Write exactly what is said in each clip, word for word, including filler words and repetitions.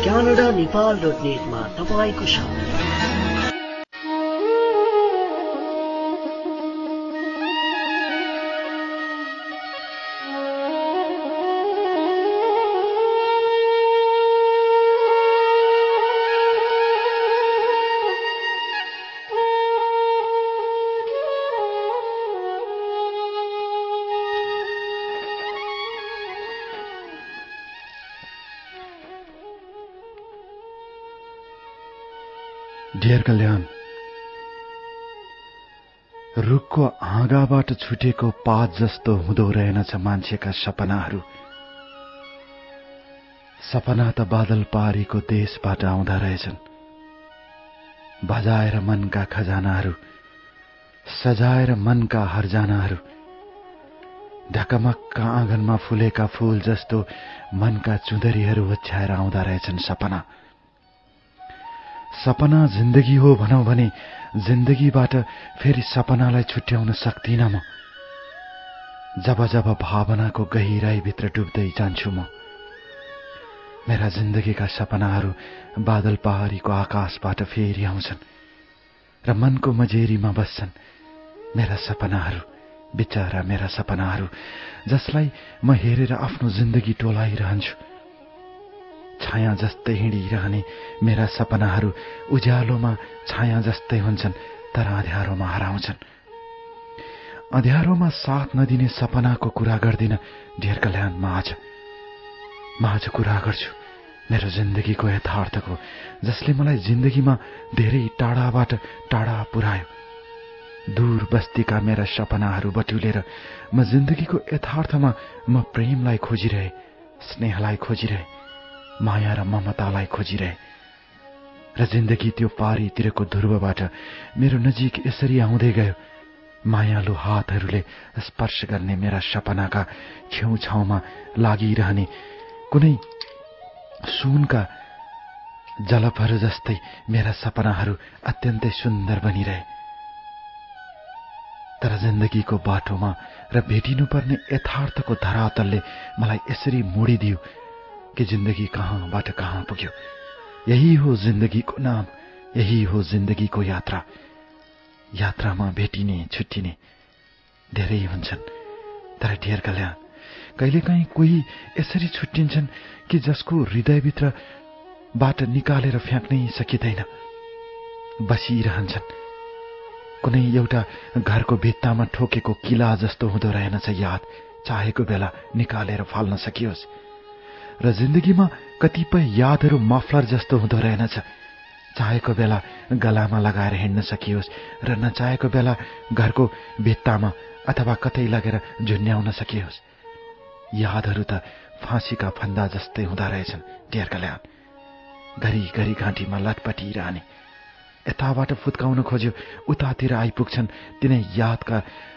Canada Nepal dot नेटमा तपाईँको साथ। डियर कल्याण, रुखको हाँगाबाट छुटेको पात जस्तो हुँदो रहेनछ मान्छेका सपनाहरू। सपना त बादल पारीको देशबाट आउँदा रहेछन्, बजाएर मनका खजानाहरू, सजाएर मनका हरजानाहरू। ढकमक्क आँगनमा फुलेका फूल जस्तो मनका चुँदरीहरू ओछ्याएर आउँदा रहेछन् सपना। सपना जिन्दगी हो भनौं भने जिन्दगीबाट फेरि सपनालाई छुट्याउन सक्दिन म। जब जब भावनाको गहिराईभित्र डुब्दै जान्छु म, मेरा जिन्दगीका सपनाहरू बादल पहाडीको आकाशबाट फेरि आउँछन् र मनको मजेरीमा बस्छन् मेरा सपनाहरू, बिचारा मेरा सपनाहरू, जसलाई म हेरेर आफ्नो जिन्दगी टोलाइरहन्छु। छाया जस्तै हिँडिरहने मेरा सपनाहरू उज्यालोमा छाया जस्तै हुन्छन् तर अँध्यारोमा हराउँछन्। अँध्यारोमा साथ नदिने सपनाको कुरा गर्दिन डियर कल्याण। म आज म आज कुरा गर्छु मेरो जिन्दगीको यथार्थको, जसले मलाई जिन्दगीमा धेरै टाढाबाट टाढा पुर्यायो। दूर बस्तीका मेरा सपनाहरू बटुलेर म जिन्दगीको यथार्थमा म प्रेमलाई खोजिरहे, स्नेहलाई खोजिरहे, माया र ममतालाई खोजिरहे। र जिन्दगी त्यो पारीतिरको ध्रुवबाट मेरो नजिक यसरी आउँदै गयो। मायालु हातहरूले स्पर्श गर्ने मेरा सपनाका छेउछाउमा लागिरहने कुनै सुनका जलपहरू जस्तै मेरा सपनाहरू अत्यन्तै सुन्दर बनिरहे। तर जिन्दगीको बाटोमा र भेटिनुपर्ने यथार्थको धरातलले मलाई यसरी मोडिदियो कि जिन्दगी कहाँबाट कहाँ पुग्यो। यही हो जिन्दगीको नाम, यही हो जिन्दगीको यात्रा। यात्रामा भेटिने छुट्टिने धेरै हुन्छन्, तर डियर कल्याण, कहिलेकाहीँ कोही यसरी छुट्टिन्छन् कि जसको हृदयभित्रबाट निकालेर फ्याँक्नै सकिँदैन, बसिरहन्छन्। कुनै एउटा घरको भित्तामा ठोकेको किला जस्तो हुँदो रहेनछ याद, चाहेको बेला निकालेर फाल्न सकियोस्। र जिन्दगीमा कतिपय यादहरू मफलर जस्तो हुँदो रहेनछ, चाहेको बेला गलामा लगाएर हिँड्न सकियोस् र नचाहेको बेला घरको भित्तामा अथवा कतै लगेर झुन्ड्याउन सकियोस्। यादहरू त फाँसीका फन्दा जस्तै हुँदा रहेछन् डियर कल्याण। घरिघरि घाँटीमा लटपटिरहने, यताबाट फुत्काउन खोज्यो उतातिर आइपुग्छन् तिनै यादका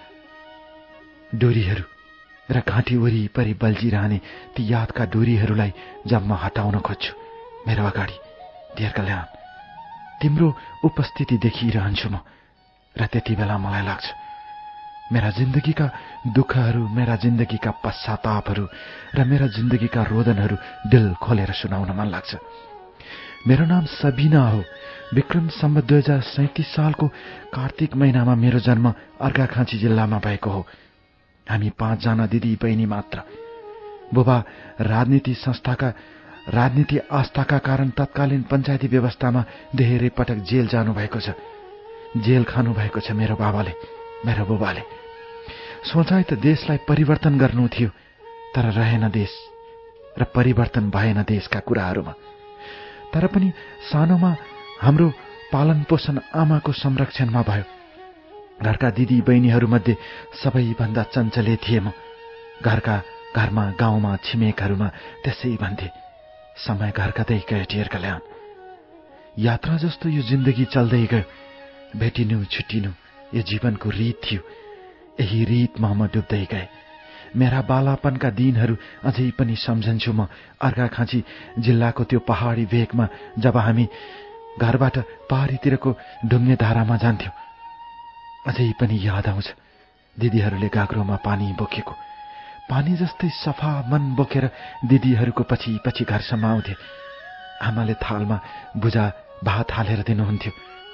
डोरीहरू र घाँटी वरिपरि बल्झिरहने ती यादका डोरीहरूलाई जम्मा हटाउन खोज्छु मेरो अगाडि डियर कल्याण। तिम्रो उपस्थिति देखिरहन्छु म र त्यति बेला मलाई लाग्छ मेरा जिन्दगीका दुःखहरू, मेरा जिन्दगीका पश्चातापहरू र मेरा जिन्दगीका रोदनहरू दिल खोलेर सुनाउन मन लाग्छ। मेरो नाम सबिना हो। विक्रम सम्वत दुई हजार सैतिस सालको कार्तिक महिनामा मेरो जन्म अर्घाखाँची जिल्लामा भएको हो। हामी पाँचजना दिदी बहिनी मात्र। बुबा राजनीति संस्थाका राजनीति आस्थाका कारण तत्कालीन पञ्चायती व्यवस्थामा धेरै पटक जेल जानुभएको छ। जेल खानु भएको छ मेरो बाबाले, मेरो बुबाले। सोचाइ त देशलाई परिवर्तन गर्नु थियो, तर रहेन देश र परिवर्तन भएन देशका कुराहरूमा। तर पनि सानोमा हाम्रो पालन पोषण आमाको संरक्षणमा भयो। घरका दिदी बहिनीहरूमध्ये सबैभन्दा चञ्चले थिए म। घरका घरमा, गाउँमा, छिमेकहरूमा त्यसै भन्थे। समय घरकदै गयो डियर कल्याण। यात्रा जस्तो यो जिन्दगी चल्दै गयो। भेटिनु छुट्टिनु यो जीवनको रीत थियो। यही रीतमा म डुब्दै गए। मेरा बालापनका दिनहरू अझै पनि सम्झन्छु म। अर्घाखाँची जिल्लाको त्यो पहाडी भेगमा जब हामी घरबाट पहाडीतिरको ढुङ्गे धारामा जान्थ्यौं, अझै पनि याद आउँछ दिदीहरूले गाग्रोमा पानी बोकेको। पानी जस्तै सफा मन बोकेर दिदीहरूको पछि पछि घरसम्म आउँथे। आमाले थालमा बुझा भात हालेर दिनुहुन्थ्यो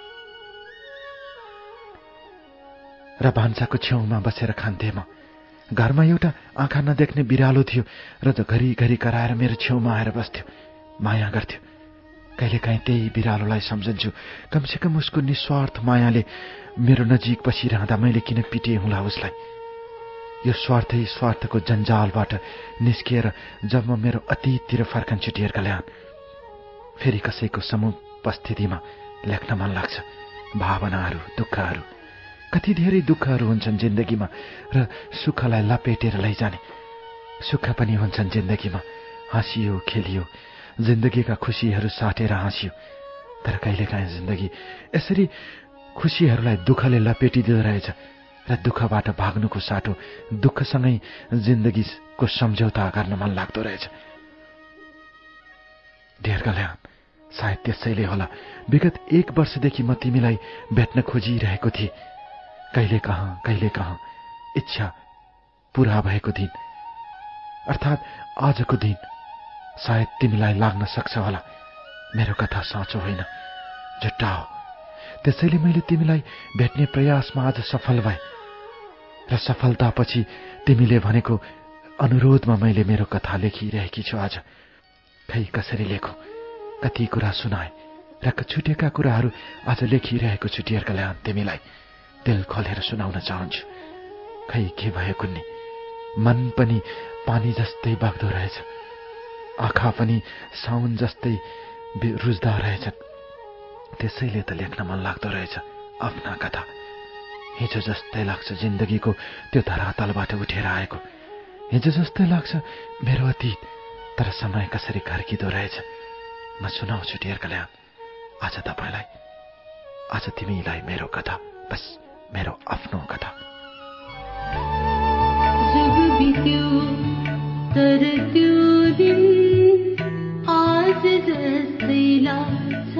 र भान्साको छेउमा बसेर खान्थे म। घरमा एउटा आँखा नदेख्ने बिरालो थियो र घरिघरि कराएर मेरो छेउमा आएर बस्थ्यो, माया गर्थ्यो। कहिलेकाहीँ त्यही बिरालोलाई सम्झन्छु, कमसेकम उसको निस्वार्थ मायाले मेरो नजिक बसिरहँदा मैले किन पिटे हुँला उसलाई। यो स्वार्थै स्वार्थको जन्जालबाट निस्किएर जब म मेरो अतीततिर फर्कन्छु डियर कल्याण, फेरि कसैको समुपस्थितिमा लेख्न मन लाग्छ भावनाहरू, दुःखहरू। कति धेरै दुःखहरू हुन्छन् जिन्दगीमा र सुखलाई लपेटेर लैजाने सुख पनि हुन्छन् जिन्दगीमा। हाँसियो, खेलियो, जिन्दगीका खुसीहरू साटेर हाँसियो। तर कहिलेकाहीँ जिन्दगी यसरी खुसीहरूलाई दुःखले लपेटिदिँदो रहेछ र दुःखबाट भाग्नुको साटो दुःखसँगै जिन्दगीको सम्झौता गर्न मन लाग्दो रहेछ। डियर कल्याण, सायद त्यसैले होला विगत एक वर्षदेखि म तिमीलाई भेट्न खोजिरहेको थिएँ। कहिले कहाँ कहिले कहाँ इच्छा पूरा भएको दिन अर्थात् आजको दिन सायद तिमीलाई लाग्न सक्छ होला मेरो कथा साँचो होइन, झुट्टा हो। त्यसैले मैले तिमीलाई भेट्ने प्रयासमा आज सफल भए र सफलतापछि तिमीले भनेको अनुरोधमा मैले मेरो कथा लेखिरहेकी छु आज। खै कसरी लेखौं, कति कुरा सुनाए र छुटेका कुराहरू आज लेखिरहेको छु डियर कल्याण। तिमीलाई दिल खोलेर सुनाउन चाहन्छु। खै के भयो कुन्नी, मन पनि पानी जस्तै बग्दो रहेछ, आँखा पनि साउन जस्तै रुच्दा रहेछन्। त्यसैले त लेख्न मन लाग्दो रहेछ आफ्ना कथा। हिजो जस्तै लाग्छ जिन्दगीको त्यो धरातलबाट उठेर आएको, हिजो जस्तै लाग्छ मेरो अतीत। तर समय कसरी कर्किँदो रहेछ म सुनाउँछु डियर कल्याण आज तपाईलाई, आज तिमीलाई मेरो कथा, बस मेरो आफ्नो कथा। जुग बित्यो तर त्यो दिन आज जस्तै लाग्छ,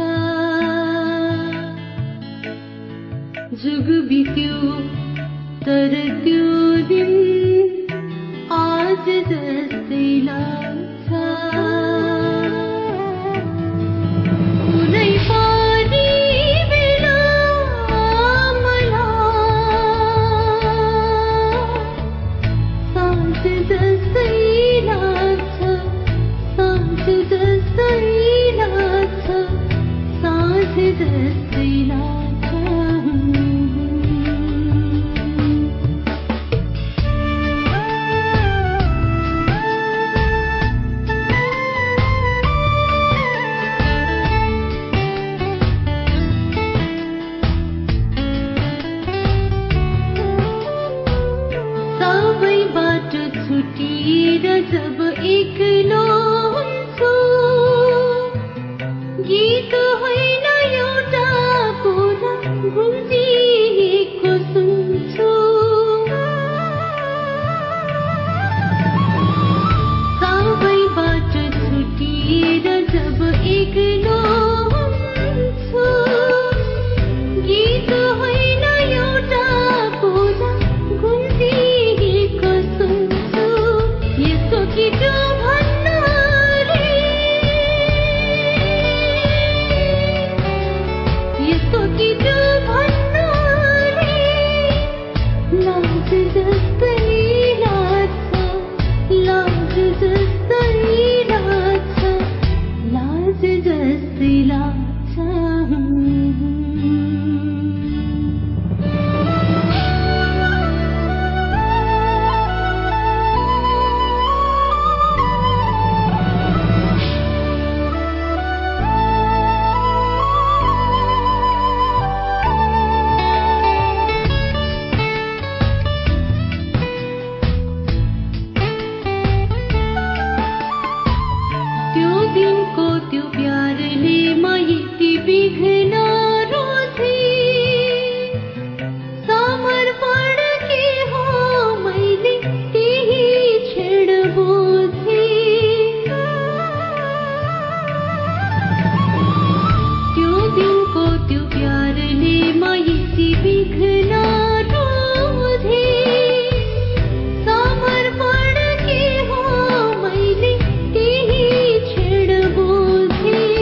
जुग बित्यो तर त्यो दिन आज जस्तै लाग्छ। कुनै पनि बेला मलाई साँझ जस्तै लाग्छ, साँझ जस्तै लाग्छ, साँझ जस्तै लाग्छ। सबैबाट छुटिएर जब एक्लो हुन्छु, गीत होइन एउटा कुरा गुन्जिएको सुन्छु। सबैबाट छुटिएर जब एक्लो हुन्छु, गीत होइन एउटा कुरा गुन्जिएको सुन्छु। यसो कि त्यो भन्नाले, यसो कि त्यो भन्नाले लाज जस्तै लाग्छ, लाज जस्तै लाग्छ, लाज जस्तै लाग्छ। त्यो दिनको त्यो प्यारले म यति बिघ्न रोजे, समर्पण के हो मैले त्यही क्षण बोझे। त्यो दिनको त्यो प्यारले म यति बिघ्न रोजे, समर्पण के हो मैले त्यही क्षण बोझे।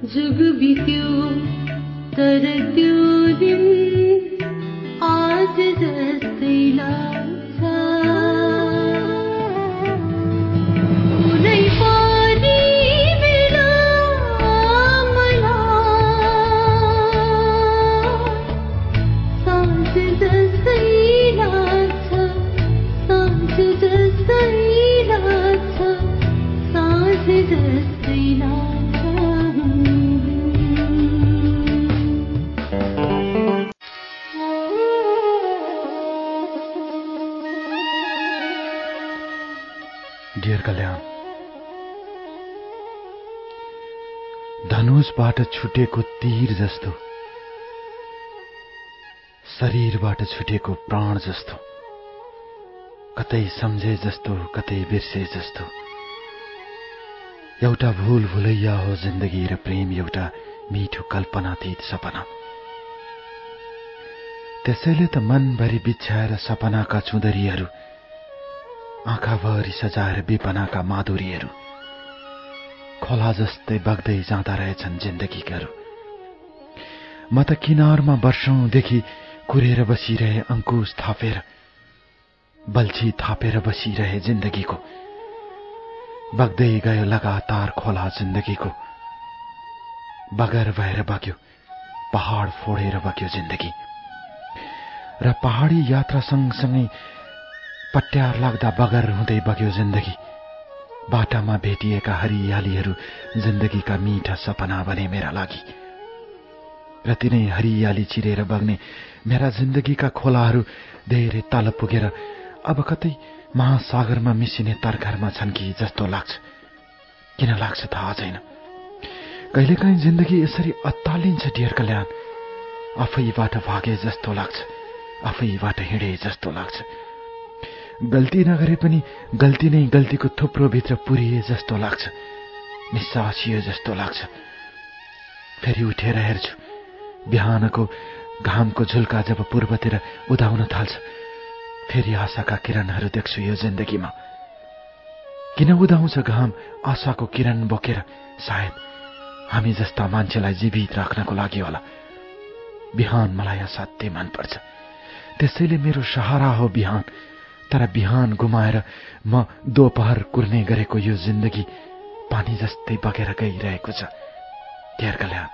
जुग बित्यो तर त्यो दिन आज जस्तै लाग्छ कुनै पनि बेला मलाई साँझ जस्तै लाग्छ साँझ जस्तै लाग्छ साँझ जस्तै लाग्छ डियर कल्याण, धनुषबाट छुटेको तीर जस्तो, शरीरबाट छुटेको प्राण जस्तो, कतै सम्झे जस्तो कतै बिर्से जस्तो, एउटा भूल भुलैया हो जिन्दगी र प्रेम एउटा मिठो कल्पनातीत सपना। त्यसैले त मनभरि बिछ्याएर सपनाका चुँदरीहरू, आँखाभरि सजाएर बेपनाका माधुरीहरू खोला जस्तै बग्दै जाँदा रहेछन् जिन्दगीहरू। म त किनारमा वर्षौंदेखि कुरेर बसिरहे, अंकुश थापेर बल्छी थापेर बसिरहे जिन्दगीको। बग्दै गयो लगातार खोला जिन्दगीको, बगर भएर बग्यो, पहाड फोडेर बग्यो जिन्दगी। र पहाडी यात्रा सँगसँगै पट्यार लाग्दा बगर हुँदै बग्यो जिन्दगी। बाटामा भेटिएका हरियालीहरू जिन्दगीका मीठा सपना बने मेरा लागि। र तिनै हरियाली चिरेर बग्ने मेरा जिन्दगीका खोलाहरू धेरै तल पुगेर अब कतै महासागरमा मिसिने तरघरमा छन् कि जस्तो लाग्छ। किन लाग्छ थाहा छैन। कहिलेकाहीँ जिन्दगी यसरी अत्तालिन्छ डियर कल्याण, आफैबाट भागे जस्तो लाग्छ, आफैबाट हिँडे जस्तो लाग्छ। गल्ती नगरे पनि गल्ती नै गल्तीको थुप्रो भित्र पुरिए जस्तो लाग्छ, निस्सासियो जस्तो लाग्छ। फेरि उठेर हेर्छु, बिहानको घामको झुल्का जब पूर्वतिर उदाउन थाल्छ, फेरि आशाका किरणहरू देख्छु यो जिन्दगीमा। किन उदाउँछ घाम आशाको किरण बोकेर? सायद हामी जस्ता मान्छेलाई जीवित राख्नको लागि होला। बिहान मलाई असाध्यै मनपर्छ, त्यसैले मेरो सहारा हो बिहान। तर बिहान गुमाएर म दोपहर कुर्ने गरेको यो जिन्दगी पानी जस्तै बगेर गइरहेको छ डियर कल्याण।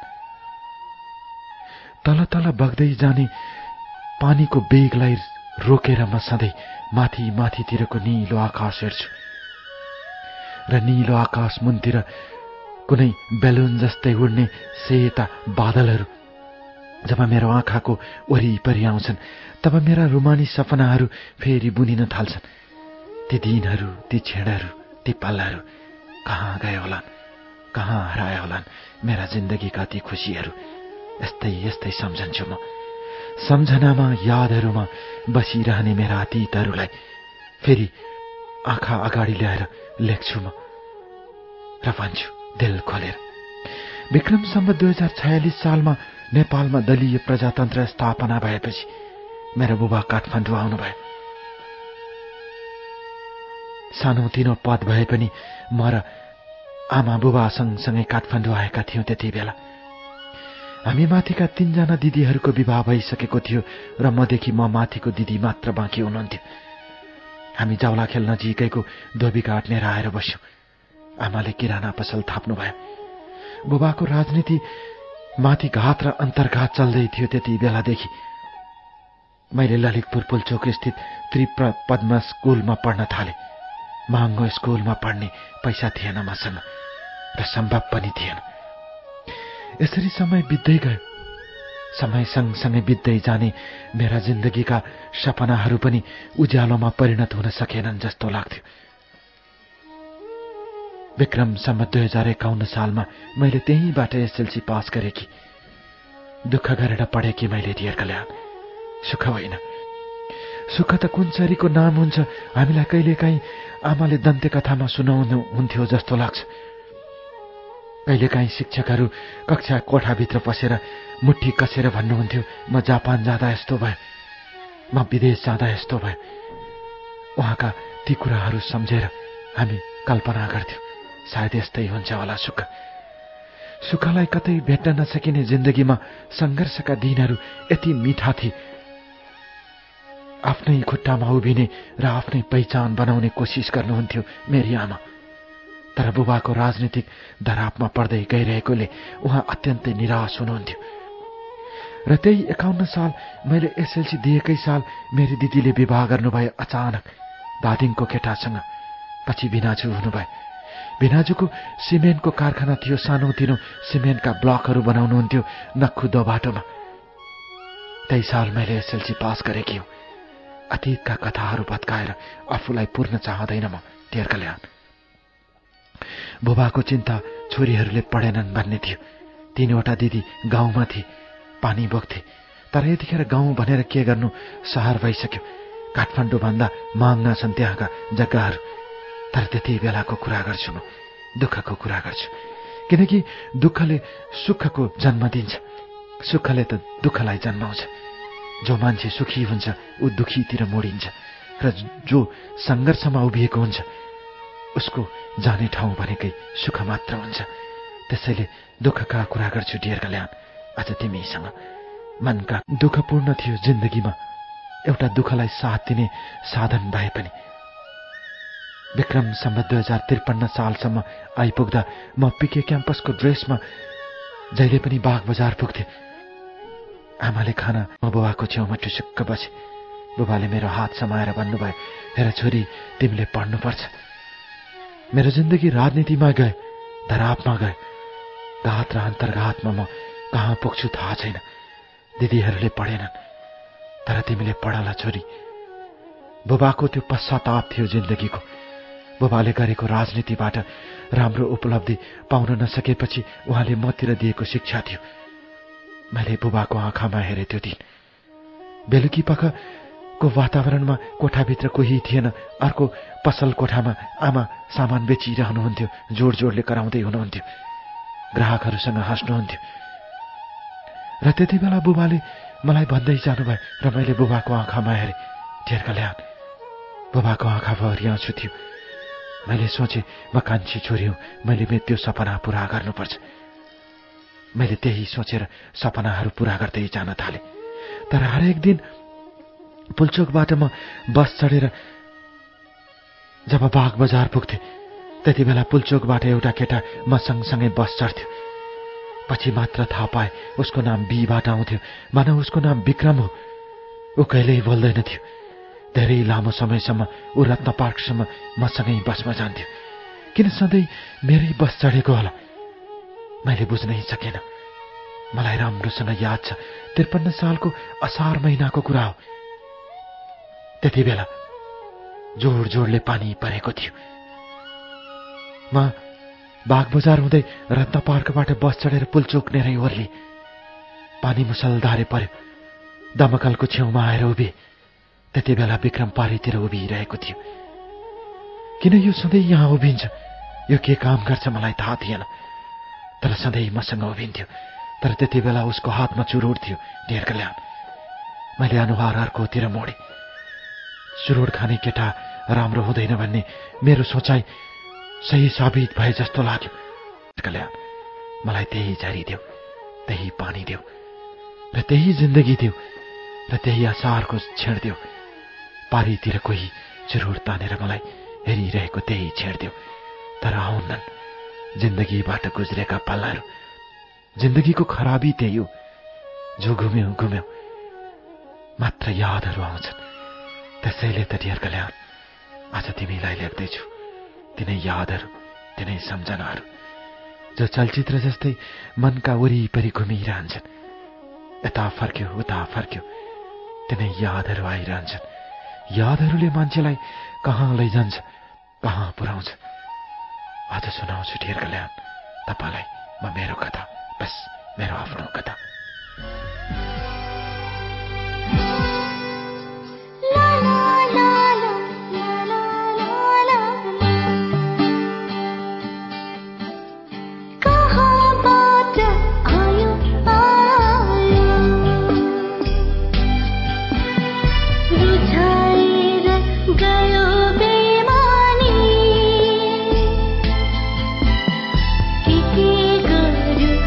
तल तल बग्दै जाने पानीको बेगलाई रोकेर म सधैँ माथि माथितिरको निलो आकाश हेर्छु। र निलो आकाश मुनतिर कुनै बेलुन जस्तै उड्ने सेता बादलहरू जब मेरो आँखाको वरिपरि आउँछन्, तब मेरा रुमानी सपनाहरू फेरि बुनिन थाल्छन्। ती दिनहरू, ती क्षणहरू, ती पलहरू कहाँ गए होलान्, कहाँ हराए होलान् मेरा जिन्दगीका ती खुसीहरू। यस्तै यस्तै सम्झन्छु म। सम्झनामा, यादहरूमा बसिरहने मेरा अतीतहरूलाई फेरि आँखा अगाडि ल्याएर लेख्छु म र भन्छु दिल खोलेर। विक्रम सम्वत दुई हजार छयालिस सालमा नेपालमा दलीय प्रजातन्त्र स्थापना भएपछि मेरो बुबा काठमाडौँ आउनुभयो। सानोतिनो पद भए पनि म र आमा बुबा सँगसँगै काठमाडौँ आएका थियौं। त्यति बेला हामी माथिका तीनजना दिदीहरूको विवाह भइसकेको थियो र मदेखि म माथिको दिदी मात्र बाँकी हुनुहुन्थ्यो। हामी जाउला खेल नजिकैको धोबीघाट लिएर आएर बस्यौं। आमाले किराना पसल थाप्नुभयो। बुबाको राजनीति माथि घात र अन्तर्घात चल्दै थियो। त्यति बेलादेखि मैले ललितपुर पुलचोक स्थित त्रिप्र पद्म स्कुलमा पढ्न थाले। महँगो स्कुलमा पढ्ने पैसा थिएन मसँग र सम्भव पनि थिएन। यसरी समय बित्दै गयो। समय सँगसँगै बित्दै जाने मेरा जिन्दगीका सपनाहरू पनि उज्यालोमा परिणत हुन सकेनन् जस्तो लाग्थ्यो। विक्रम सम्वत दुई हजार एकाउन्न सालमा मैले त्यहीँबाट एसएलसी पास गरेकी। दुःख गरेर पढेकी मैले डियर कल्याण, सुख होइन। सुख त कुञ्चरीको नाम हुन्छ, हामीलाई कहिलेकाहीँ आमाले दन्ते कथामा सुनाउनु हुन्थ्यो जस्तो लाग्छ। कहिलेकाहीँ शिक्षकहरू कक्षा कोठाभित्र पसेर मुट्ठी कसेर भन्नुहुन्थ्यो, म जापान जाँदा यस्तो भयो, म विदेश जाँदा यस्तो भयो। उहाँका ती कुराहरू सम्झेर हामी कल्पना गर्थ्यौं, सायद यस्तै हुन्छ होला सुख। सुखलाई कतै भेट्न नसकिने जिन्दगीमा सङ्घर्षका दिनहरू यति मिठा थिए। आफ्नै खुट्टामा उभिने र आफ्नै पहिचान बनाउने कोसिस गर्नुहुन्थ्यो मेरी आमा। तर बुबाको राजनीतिक दरापमा पर्दै गइरहेकोले उहाँ अत्यन्तै निराश हुनुहुन्थ्यो। र त्यही एकाउन्न साल मैले एसएलसी दिएकै साल मेरी दिदीले विवाह गर्नुभयो अचानक दादिङको केटासँग। पछि भिनाजु हुनुभयो। भिनाजुको सिमेन्टको कारखाना थियो। सानोतिनो सिमेन्टका ब्लकहरू बनाउनुहुन्थ्यो नखुदो बाटोमा। त्यही साल मैले एसएलसी पास गरेकी हुँ। अतीतका कथाहरू भत्काएर आफूलाई पूर्ण चाहँदैन म टेर कल्याण। बुबाको चिन्ता छोरीहरूले पढेनन् भन्ने थियो। तीनवटा दिदी गाउँमा थिए, पानी बोक्थे। तर यतिखेर गाउँ भनेर के गर्नु, सहर भइसक्यो। काठमाडौँ भन्दा महँगा छन् त्यहाँका जग्गाहरू। तर त्यति बेलाको कुरा गर्छु म, दुःखको कुरा गर्छु। किनकि दुःखले सुखको जन्म दिन्छ, सुखले त दुःखलाई जन्माउँछ। जो मान्छे सुखी हुन्छ ऊ दुखीतिर मोडिन्छ, र जो सङ्घर्षमा उभिएको हुन्छ उसको जाने ठाउँ भनेकै सुख मात्र हुन्छ। त्यसैले दुःखका कुरा गर्छु डियर कल्याण आज तिमीसँग। मनका दुःखपूर्ण थियो जिन्दगीमा एउटा दुःखलाई साथ दिने साधन भए पनि। विक्रम सम्बत दुई हजार त्रिपन्न सालसम्म आइपुग्दा म पिके क्याम्पसको ड्रेसमा जहिले पनि बाग बजार पुग्थे। आमाले खाना म बुबाको छेउमा टुसुक्क बसे। बुबाले मेरो हात समाएर भन्नुभयो, हेर छोरी, तिमीले पढ्नुपर्छ। मेरो जिन्दगी राजनीतिमा गए, धरापमा गए। घात र अन्तर्घातमा म कहाँ पुग्छु थाहा छैन। दिदीहरूले पढेनन्, तर तिमीले पढला छोरी। बुबाको त्यो पश्चाताप थियो जिन्दगीको। बुबाले गरेको राजनीतिबाट राम्रो उपलब्धि पाउन नसकेपछि उहाँले मतिर दिएको शिक्षा थियो। मैले बुबाको आँखामा हेरे त्यो दिन। बेलुकी पखको वातावरणमा कोठाभित्र कोही थिएन। अर्को पसल कोठामा आमा सामान बेचिरहनुहुन्थ्यो, जोड जोडले कराउँदै हुनुहुन्थ्यो। ग्राहकहरूसँग हाँस्नुहुन्थ्यो। र त्यति बेला बुबाले मलाई भन्दै जानुभयो र मैले बुबाको आँखामा हेरेँ। टेर कल्याण, बुबाको आँखाभरि आँसु थियो। मैले सोचेँ म कान्छी छोरी हुँ, मैले त्यो सपना पूरा गर्नुपर्छ। मैले त्यही सोचेर सपनाहरू पूरा गर्दै जान थालेँ। तर हरेक दिन पुल्चोकबाट म बस चढेर जब बाग बजार पुग्थेँ त्यति बेला पुल्चोकबाट एउटा केटा म सँगसँगै बस चढ्थ्यो। पछि मात्र थाहा पाएँ उसको नाम बीबाट आउँथ्यो। मानव उसको नाम विक्रम हो। ऊ कहिल्यै बोल्दैन थियो। धेरै लामो समयसम्म ऊ रत्न पार्कसम्म मसँगै बसमा जान्थ्यो। किन सधैँ मेरै बस चढेको होला मैले बुझ्नै सकेन। मलाई राम्रोसँग याद छ, त्रिपन्न सालको असार महिनाको कुरा हो। त्यति बेला जोड जोडले पानी परेको थियो। म बाग बजार हुँदै रत्न पार्कबाट बस चढेर पुल्चोक नेरै ओर्ली। पानी मुसलधारे पर्यो। दमकलको छेउमा आएर उभिए। त्यति बेला विक्रम पारीतिर उभिरहेको थियो। किन यो सधैँ यहाँ उभिन्छ, यो के काम गर्छ मलाई थाहा थिएन। तर सधैँ मसँग उभिन्थ्यो। तर त्यति बेला उसको हातमा चुरोट थियो। टेर कल्याण, मैले अनुहार अर्कोतिर मोडेँ। चुरोट खाने केटा राम्रो हुँदैन भन्ने मेरो सोचाइ सही साबित भए जस्तो लाग्यो। कल्याण, मलाई त्यही झरी देऊ, त्यही पानी देऊ, र त्यही जिन्दगी देऊ, र त्यही असारको छेड देऊ। पारीतिर कोही चुरोट तानेर मलाई हेरिरहेको त्यही छेड देऊ। तर आउन्नन् जिन्दगीबाट गुज्रेका पलहरू। जिन्दगीको खराबी त्यही हो। जो घुम्यो घुम्यो, मात्र यादहरू आउँछन्। त्यसैले त टेर कल्याण आज तिमीलाई लेख्दैछु तिनै यादहरू, तिनै सम्झनाहरू जो चलचित्र जस्तै मनका वरिपरि घुमिरहन्छन्। यता फर्क्यो उता फर्क्यो, तिनै यादहरू आइरहन्छन्। यादहरूले मान्छेलाई कहाँ लैजान्छ, कहाँ पुर्याउँछ। आज सुनाउँछु टेर कल्याण तपाईँलाई म मेरो कथा, बस मेरो आफ्नो कथा। के के गर्यो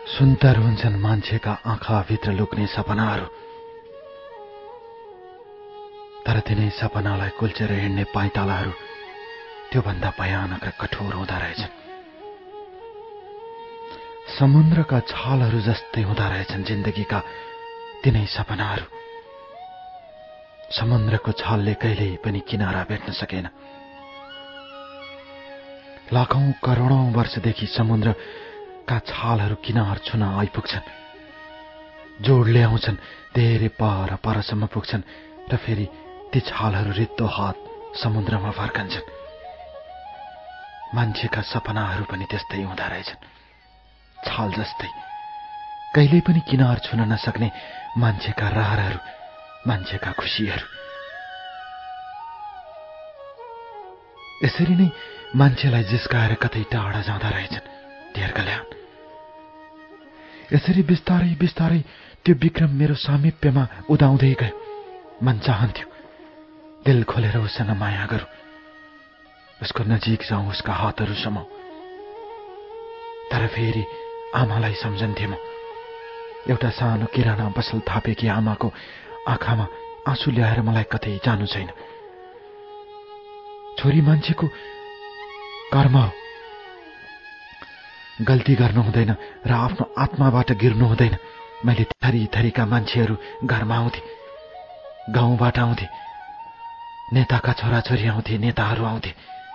सुन्दर हुन्छन् मान्छेका आँखाभित्र लुक्ने सपनाहरू, तर तिनै सपनालाई कुल्चेर हिँड्ने पाइतालाहरू त्योभन्दा भयानक र कठोर हुँदा रहेछन्। समुद्रका छालहरू जस्तै हुँदा रहेछन् जिन्दगीका तिनै सपनाहरू। समुद्रको छालले कहिल्यै पनि किनारा भेट्न सकेन। लाखौं करोडौं वर्षदेखि समुद्रका छालहरू किनार छुन आइपुग्छन्, जोडले आउँछन्, धेरै पर परसम्म पुग्छन् र फेरि ती छालहरू रित्तो हात समुद्रमा फर्कन्छन्। मान्छेका सपनाहरू पनि त्यस्तै हुँदा रहेछन्, छाल जस्तै, कहिल्यै पनि किनार छुन नसक्ने मान्छेका रहरहरू, मान्छेका खुसीहरू। यसरी नै मान्छेलाई जिस्काएर कतै टाढा जाँदा रहेछन् धेर कल्याण। यसरी बिस्तारै बिस्तारै त्यो विक्रम मेरो सामिप्यमा उदाउँदै गयो। मन चाहन्थ्यो दिल खोलेर उसँग माया गरौँ, उसको नजिक जाउँ, उसका हातहरू समाऊ। तर फेरि आमालाई सम्झन्थे म। एउटा सानो किराना पसल थापेकी आमाको आँखामा आँसु ल्याएर मलाई कतै जानु छैन। छोरी मान्छेको कर्म हो, गल्ती गर्नु हुँदैन र आफ्नो आत्माबाट गिर्नु हुँदैन। मैले थरी थरीका मान्छेहरू घरमा आउँथे, गाउँबाट आउँथे, नेताका छोराछोरी आउँथे, नेताहरू आउँथे,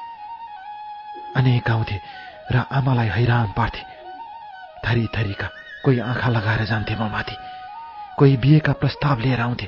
अनेक आउँथे र आमालाई हैरान पार्थे। थरी थरीका, कोही आँखा लगाएर जान्थे म माथि, कोही बिहेका प्रस्ताव लिएर आउँथे।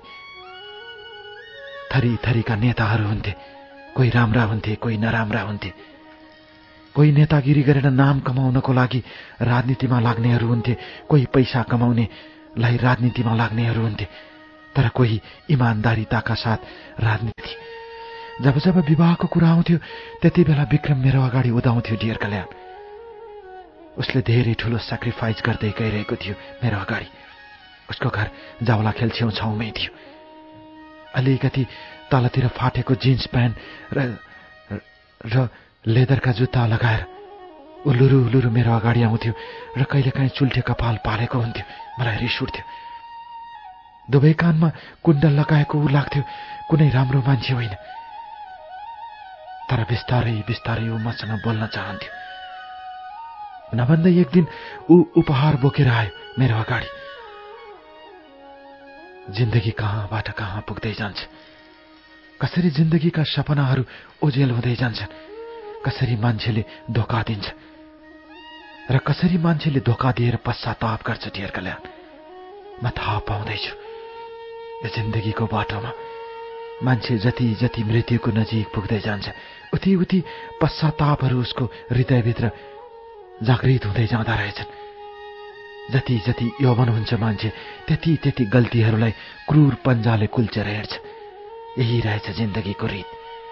थरी थरीका नेताहरू हुन्थे, कोही राम्रा हुन्थे, कोही नराम्रा हुन्थे। कोही नेतागिरी गरेर नाम कमाउनको लागि राजनीतिमा लाग्नेहरू हुन्थे, कोही पैसा कमाउनेलाई राजनीतिमा लाग्नेहरू हुन्थे, तर कोही इमान्दारिताका साथ राजनीति। जब जब विवाहको कुरा आउँथ्यो त्यति बेला विक्रम मेरो अगाडि उदाउँथ्यो डियर कल्याण। उसले धेरै ठूलो सेक्रिफाइस गर्दै गइरहेको थियो मेरो अगाडि। उसको घर जावलाखेल छेउछाउमै थियो। अलिकति तलतिर फाटेको जिन्स प्यान्ट र र लेदरका जुत्ता लगाएर उल्लुरु उल्लुरु मेरो अगाडि आउँथ्यो र कहिलेकाहीँ चुल्ठे कपाल पालेको हुन्थ्यो। मलाई रिस उठ्थ्यो। दुवै कानमा कुण्डल लगाएको ऊ लाग्थ्यो कुनै राम्रो मान्छे होइन। तर बिस्तारै बिस्तारै ऊ मसँग बोल्न चाहन्थ्यो। नभन्दै एक दिन ऊ उपहार बोकेर आयो मेरो अगाडि। जिन्दगी कहाँबाट कहाँ पुग्दै जान्छ, कसरी जिन्दगीका सपनाहरू ओझेल हुँदै जान्छन्, कसरी मान्छेले धोका दिन्छ र कसरी मान्छेले धोका दिएर पश्चाताप गर्छ डियर कल्याण। म थाहा पाउँदैछु यो जिन्दगीको बाटोमा मान्छे जति जति मृत्युको नजिक पुग्दै जान्छ उति उति पश्चातापहरू उसको हृदयभित्र जागृत हुँदै जाँदा रहेछन्। जति जति यौवन हुन्छ मान्छे त्यति त्यति गल्तीहरूलाई क्रूर पन्जाले कुल्चेर हिँड्छ। यही रहेछ जिन्दगीको रीत।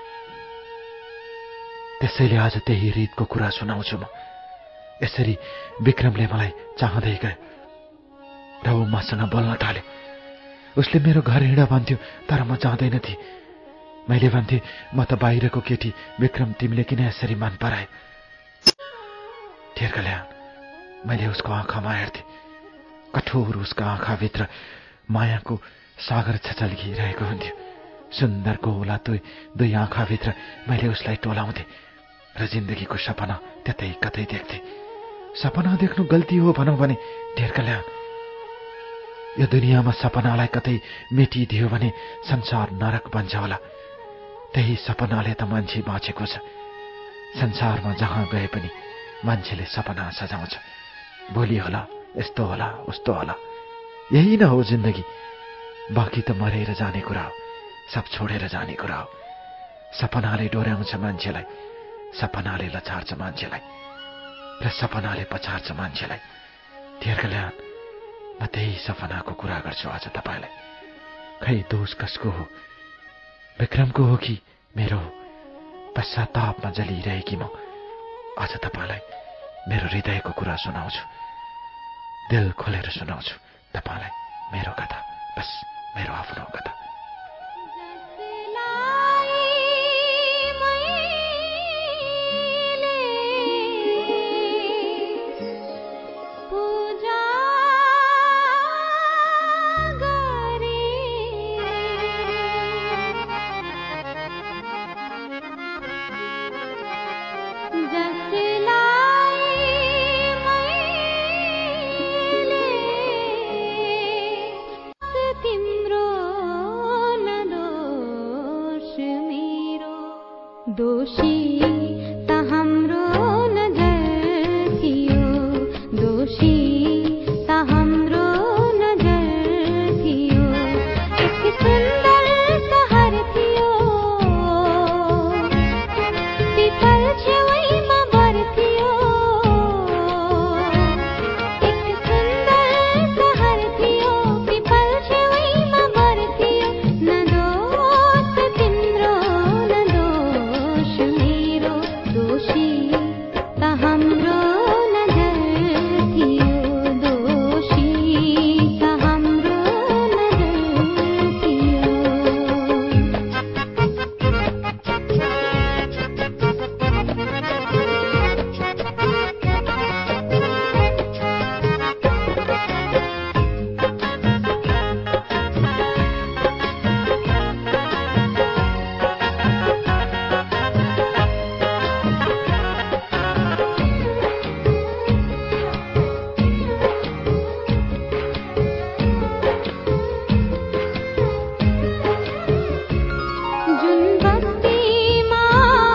त्यसैले आज त्यही रीतको कुरा सुनाउँछु म। यसरी विक्रमले मलाई चाहँदै गयो र ऊ मसँग बोल्न थाल्यो। उसले मेरो घर हिँड भन्थ्यो तर म जाँदैन थिएँ। मैले भन्थे म त बाहिरको केटी, विक्रम तिमीले किन यसरी मन पराए? डियर कल्याण, मैले उसको आँखामा हेर्थेँ। कठोर उसका आँखाभित्र मायाको सागर छचल्किरहेको हुन्थ्यो। सुन्दर गोला दुई दुई आँखाभित्र मैले उसलाई टोलाउँथे र जिन्दगीको सपना त्यतै कतै देख्थे। सपना देख्नु गल्ती हो भनौँ भने डियर कल्याण, यो दुनियाँमा सपनालाई कतै मेटिदियो भने संसार नरक बन्छ होला। त्यही सपनाले त मान्छे बाँचेको छ। संसारमा जहाँ गए पनि मान्छेले सपना सजाउँछ। भोलि होला, यस्तो होला, उस्तो होला। यही न हो जिन्दगी। बाँकी त मरेर जाने कुरा हो, सब छोडेर जाने कुरा हो। सपनाले डोर्याउँछ मान्छेलाई, सपनाले लछार्छ मान्छेलाई र सपनाले पछार्छ मान्छेलाई। डियर कल्याण, म त्यही सपनाको कुरा गर्छु आज तपाईलाई। खै दोष कसको हो, विक्रमको हो कि मेरो हो? पश्चातापमा जलिरहेकी म आज तपाईलाई मेरो हृदयको कुरा सुनाउँछु, दिल खोलेर सुनाउँछु तपाईलाई मेरो कथा, बस मेरो आफ्नो कथा। पूजा दोषी त हाम्रो नजर थियो दोषी त हाम्रो नजर थियो एक सुन्दर सहर थियो पिपल छेउमा बर थियो एक सुन्दर सहर थियो पिपल छेउमा बर थियो न दोष तिम्रो न दोष मेरो दोषी त हाम्रो नजर थियो दोषी त हाम्रो नजर थियो जुन बस्तीमा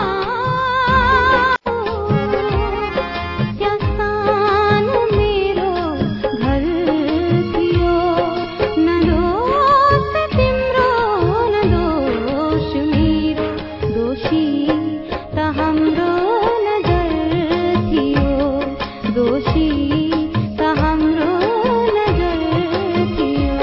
सानो मेरो घर थियो न दोष तिम्रो न दोष मेरो दोषी त हाम्रो नजर थियो दोषी त हाम्रो नजर थियो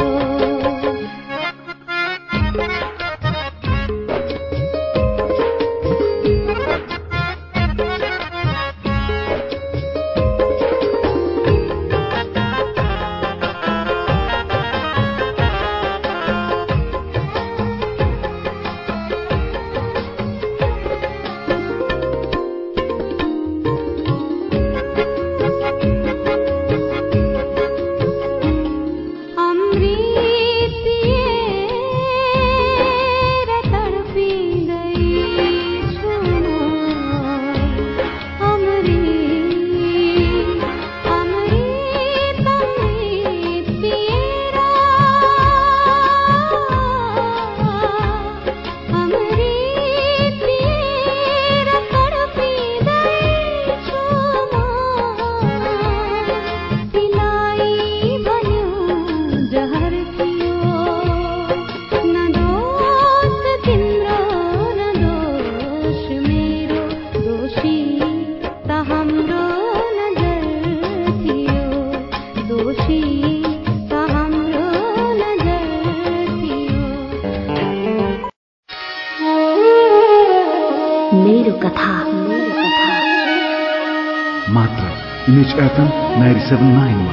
अमृतिएर तडपिँदैछु म अमृत अमृत अमृत पिएर अमृत पिएर तडपिँदैछु म सिलाई भन्यो जहर थियो न दोष तिम्रो न दोष मेरो दोषी त हाम्रो नजर थियो दोषी त हाम्रो नजर थियो मेरो कथा मेरो कथा मात्र इमेज एफएम नाइन्टी सेभेन नाइनमा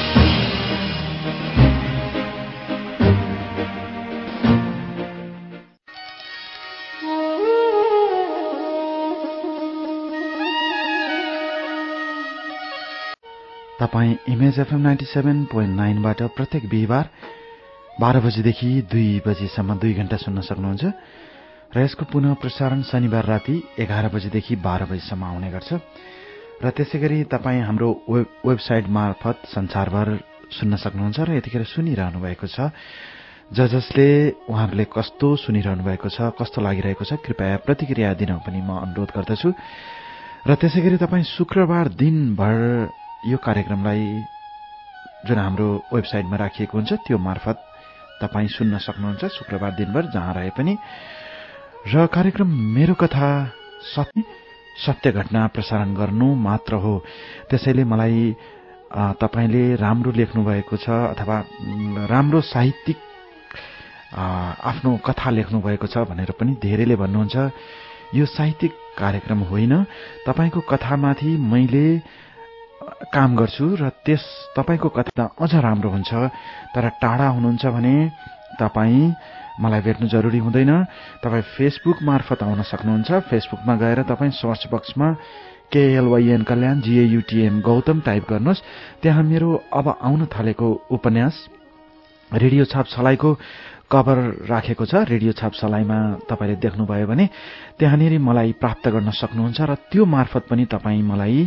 तपाईँ image FM ninety seven point नाइनबाट प्रत्येक बिहिबार बाह्र बजेदेखि दुई बजेसम्म दुई घण्टा सुन्न सक्नुहुन्छ र यसको पुनः प्रसारण शनिबार राति एघार बजेदेखि बाह्र बजेसम्म आउने गर्छ र त्यसै गरी तपाईँ हाम्रो वेब वेबसाइट मार्फत संसारभर सुन्न सक्नुहुन्छ र यतिखेर सुनिरहनु भएको छ ज जसले उहाँहरूले कस्तो सुनिरहनु भएको छ कस्तो लागिरहेको छ कृपया प्रतिक्रिया दिन पनि म अनुरोध गर्दछु र त्यसै गरी तपाईँ शुक्रबार दिनभर यो कार्यक्रमलाई जुन हाम्रो वेबसाइटमा राखिएको हुन्छ त्यो मार्फत तपाईँ सुन्न सक्नुहुन्छ शुक्रबार दिनभर जहाँ रहे पनि र कार्यक्रम मेरो कथा सत्य सत्य घटना प्रसारण गर्नु मात्र हो त्यसैले मलाई तपाईले राम्रो लेख्नु भएको छ अथवा राम्रो साहित्यिक आफ्नो कथा लेख्नु भएको छ भनेर पनि धेरैले भन्नुहुन्छ यो साहित्यिक कार्यक्रम होइन तपाईको कथामाथि मैले काम गर्छु र त्यस तपाईको कथा अझ राम्रो हुन्छ तर टाढा हुनुहुन्छ भने तपाई मलाई भेट्नु जरुरी हुँदैन तपाई फेसबुक मार्फत आउन सक्नुहुन्छ फेसबुकमा गएर तपाई सर्च बक्समा केएलवाईएन कल्याण जीएयुटीएम गौतम टाइप गर्नुहोस् त्यहाँ मेरो अब आउन थालेको उपन्यास रेडियो छाप सलाईको कभर राखेको छ रेडियो छाप सलाईमा तपाईले देख्नुभयो भने त्यहाँनेरि मलाई प्राप्त गर्न सक्नुहुन्छ र त्यो मार्फत पनि तपाई मलाई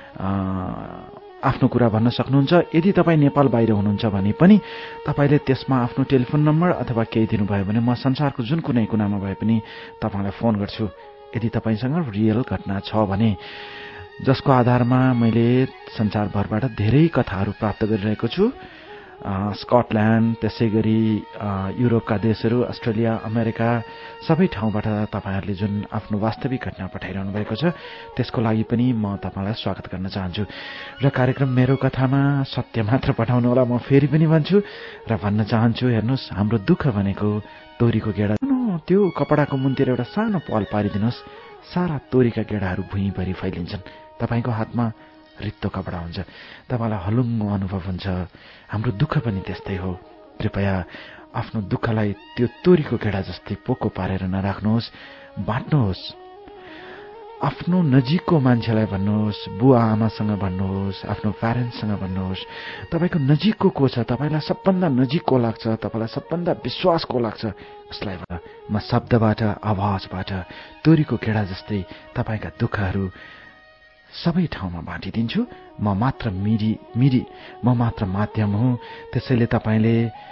आफ्नो कुरा भन्न सक्नुहुन्छ यदि तपाई नेपाल बाहिर हुनुहुन्छ भने पनि तपाईले त्यसमा आफ्नो टेलिफोन नम्बर अथवा केही दिनुभयो भने म संसारको जुन कुनै कुनामा भए पनि तपाईलाई फोन गर्छु यदि तपाईसँग रियल घटना छ भने, जसको आधारमा मैले संसारभरबाट धेरै कथाहरू प्राप्त गरिरहेको छु। स्कटल्यान्ड, त्यसै गरी युरोपका देशहरू, अस्ट्रेलिया, अमेरिका, सबै ठाउँबाट तपाईँहरूले जुन आफ्नो वास्तविक घटना पठाइरहनु भएको छ, त्यसको लागि पनि म तपाईँलाई स्वागत गर्न चाहन्छु। र कार्यक्रम मेरो कथामा सत्य मात्र पठाउनु होला, म फेरि पनि भन्छु र भन्न चाहन्छु, हेर्नुहोस्, हाम्रो दुःख भनेको तोरीको गेडा, त्यो कपडाको मुन्तिर एउटा सानो पल पारिदिनुहोस्, सारा तोरीका गेडाहरू भुइँभरि फैलिन्छन्। तपाईँको हातमा रित्तो कपडा हुन्छ, तपाईँलाई हलुङ्गो अनुभव हुन्छ। हाम्रो दुःख पनि त्यस्तै हो। कृपया आफ्नो दुःखलाई त्यो तोरीको गेडा जस्तै पोको पारेर नराख्नुहोस्, बाँट्नुहोस्। आफ्नो नजिकको मान्छेलाई भन्नुहोस्, बुवा आमासँग भन्नुहोस्, आफ्नो प्यारेन्ट्ससँग भन्नुहोस्। तपाईँको नजिकको को छ, तपाईँलाई सबभन्दा नजिकको लाग्छ, तपाईँलाई सबभन्दा विश्वासको लाग्छ, उसलाई म शब्दबाट, आवाजबाट तोरीको गेडा जस्तै तपाईँका दुःखहरू सबै ठाउँमा बाँटिदिन्छु। म मात्र मिडी मिडी म मात्र माध्यम हुँ। त्यसैले तपाईँले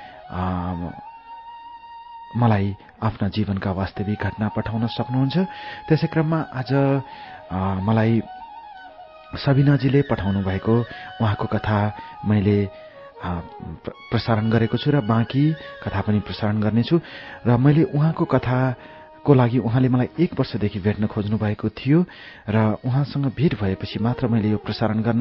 मलाई आफ्ना जीवनका वास्तविक घटना पठाउन सक्नुहुन्छ। त्यसै क्रममा आज मलाई सबिनाजीले पठाउनु भएको उहाँको कथा मैले प्रसारण गरेको छु र बाँकी कथा पनि प्रसारण गर्नेछु। र मैले उहाँको कथा को लागि उहाँले मलाई एक वर्षदेखि भेट्न खोज्नु भएको थियो र उहाँसँग भेट भएपछि मात्र मैले यो प्रसारण गर्न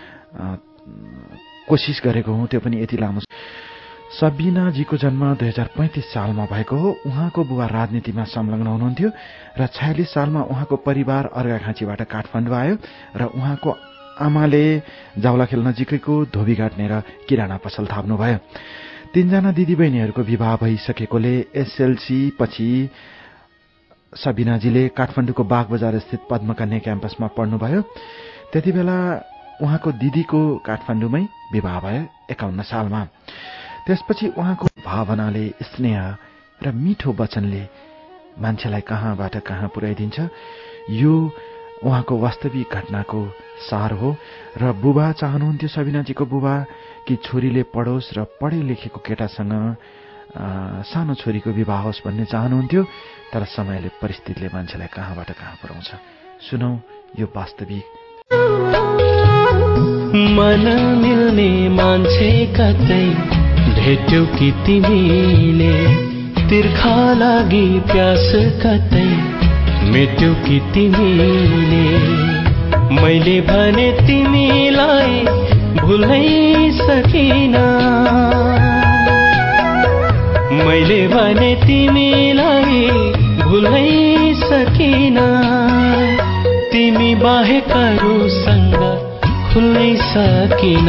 कोसिस गरेको हुँ, त्यो पनि यति लामो। सबिनाजीको जन्म दुई हजार पैँतिस सालमा भएको हो। उहाँको बुबा राजनीतिमा संलग्न हुनुहुन्थ्यो र छयालिस सालमा उहाँको परिवार अर्घाखाँचीबाट काठमाडौँ आयो र उहाँको आमाले जाउलाखेल नजिकैको धोबीघाट लिएर किराना पसल थाप्नुभयो। तीनजना दिदीबहिनीहरूको विवाह भइसकेकोले एसएलसी पछि सबिनाजीले काठमाडौँको बागबजार स्थित पद्मकन्या क्याम्पसमा पढ्नुभयो। त्यति बेला उहाँको दिदीको काठमाडौँमै विवाह भयो एकाउन्न सालमा। त्यसपछि उहाँको भावनाले, स्नेह र मिठो वचनले मान्छेलाई कहाँबाट कहाँ पुर्याइदिन्छ, यो उहाँको वास्तविक घटनाको सार हो। र बुबा चाहनुहुन्थ्यो, सबिनाजीको बुबा, कि छोरीले पढोस् र पढे लेखेको केटासँग सानो छोरीको विवाह होस् भन्ने चाहनुहुन्थ्यो। तर समयले, परिस्थितिले मान्छेलाई कहाँबाट कहाँ पुर्याउँछ। सुनौ यो वास्तविक। मन मिल्ने मान्छे कतै भेट्यौ कि तिमीले, तिर्खा लागि प्यास कतै मेट्यौ कि तिमीले। मैले भने तिमीलाई भुल्नै सकिन, मैले भने तिमीलाई भुल्नै सकिन। तिमी बाहेकहरूसँग खुल्नै सकिन,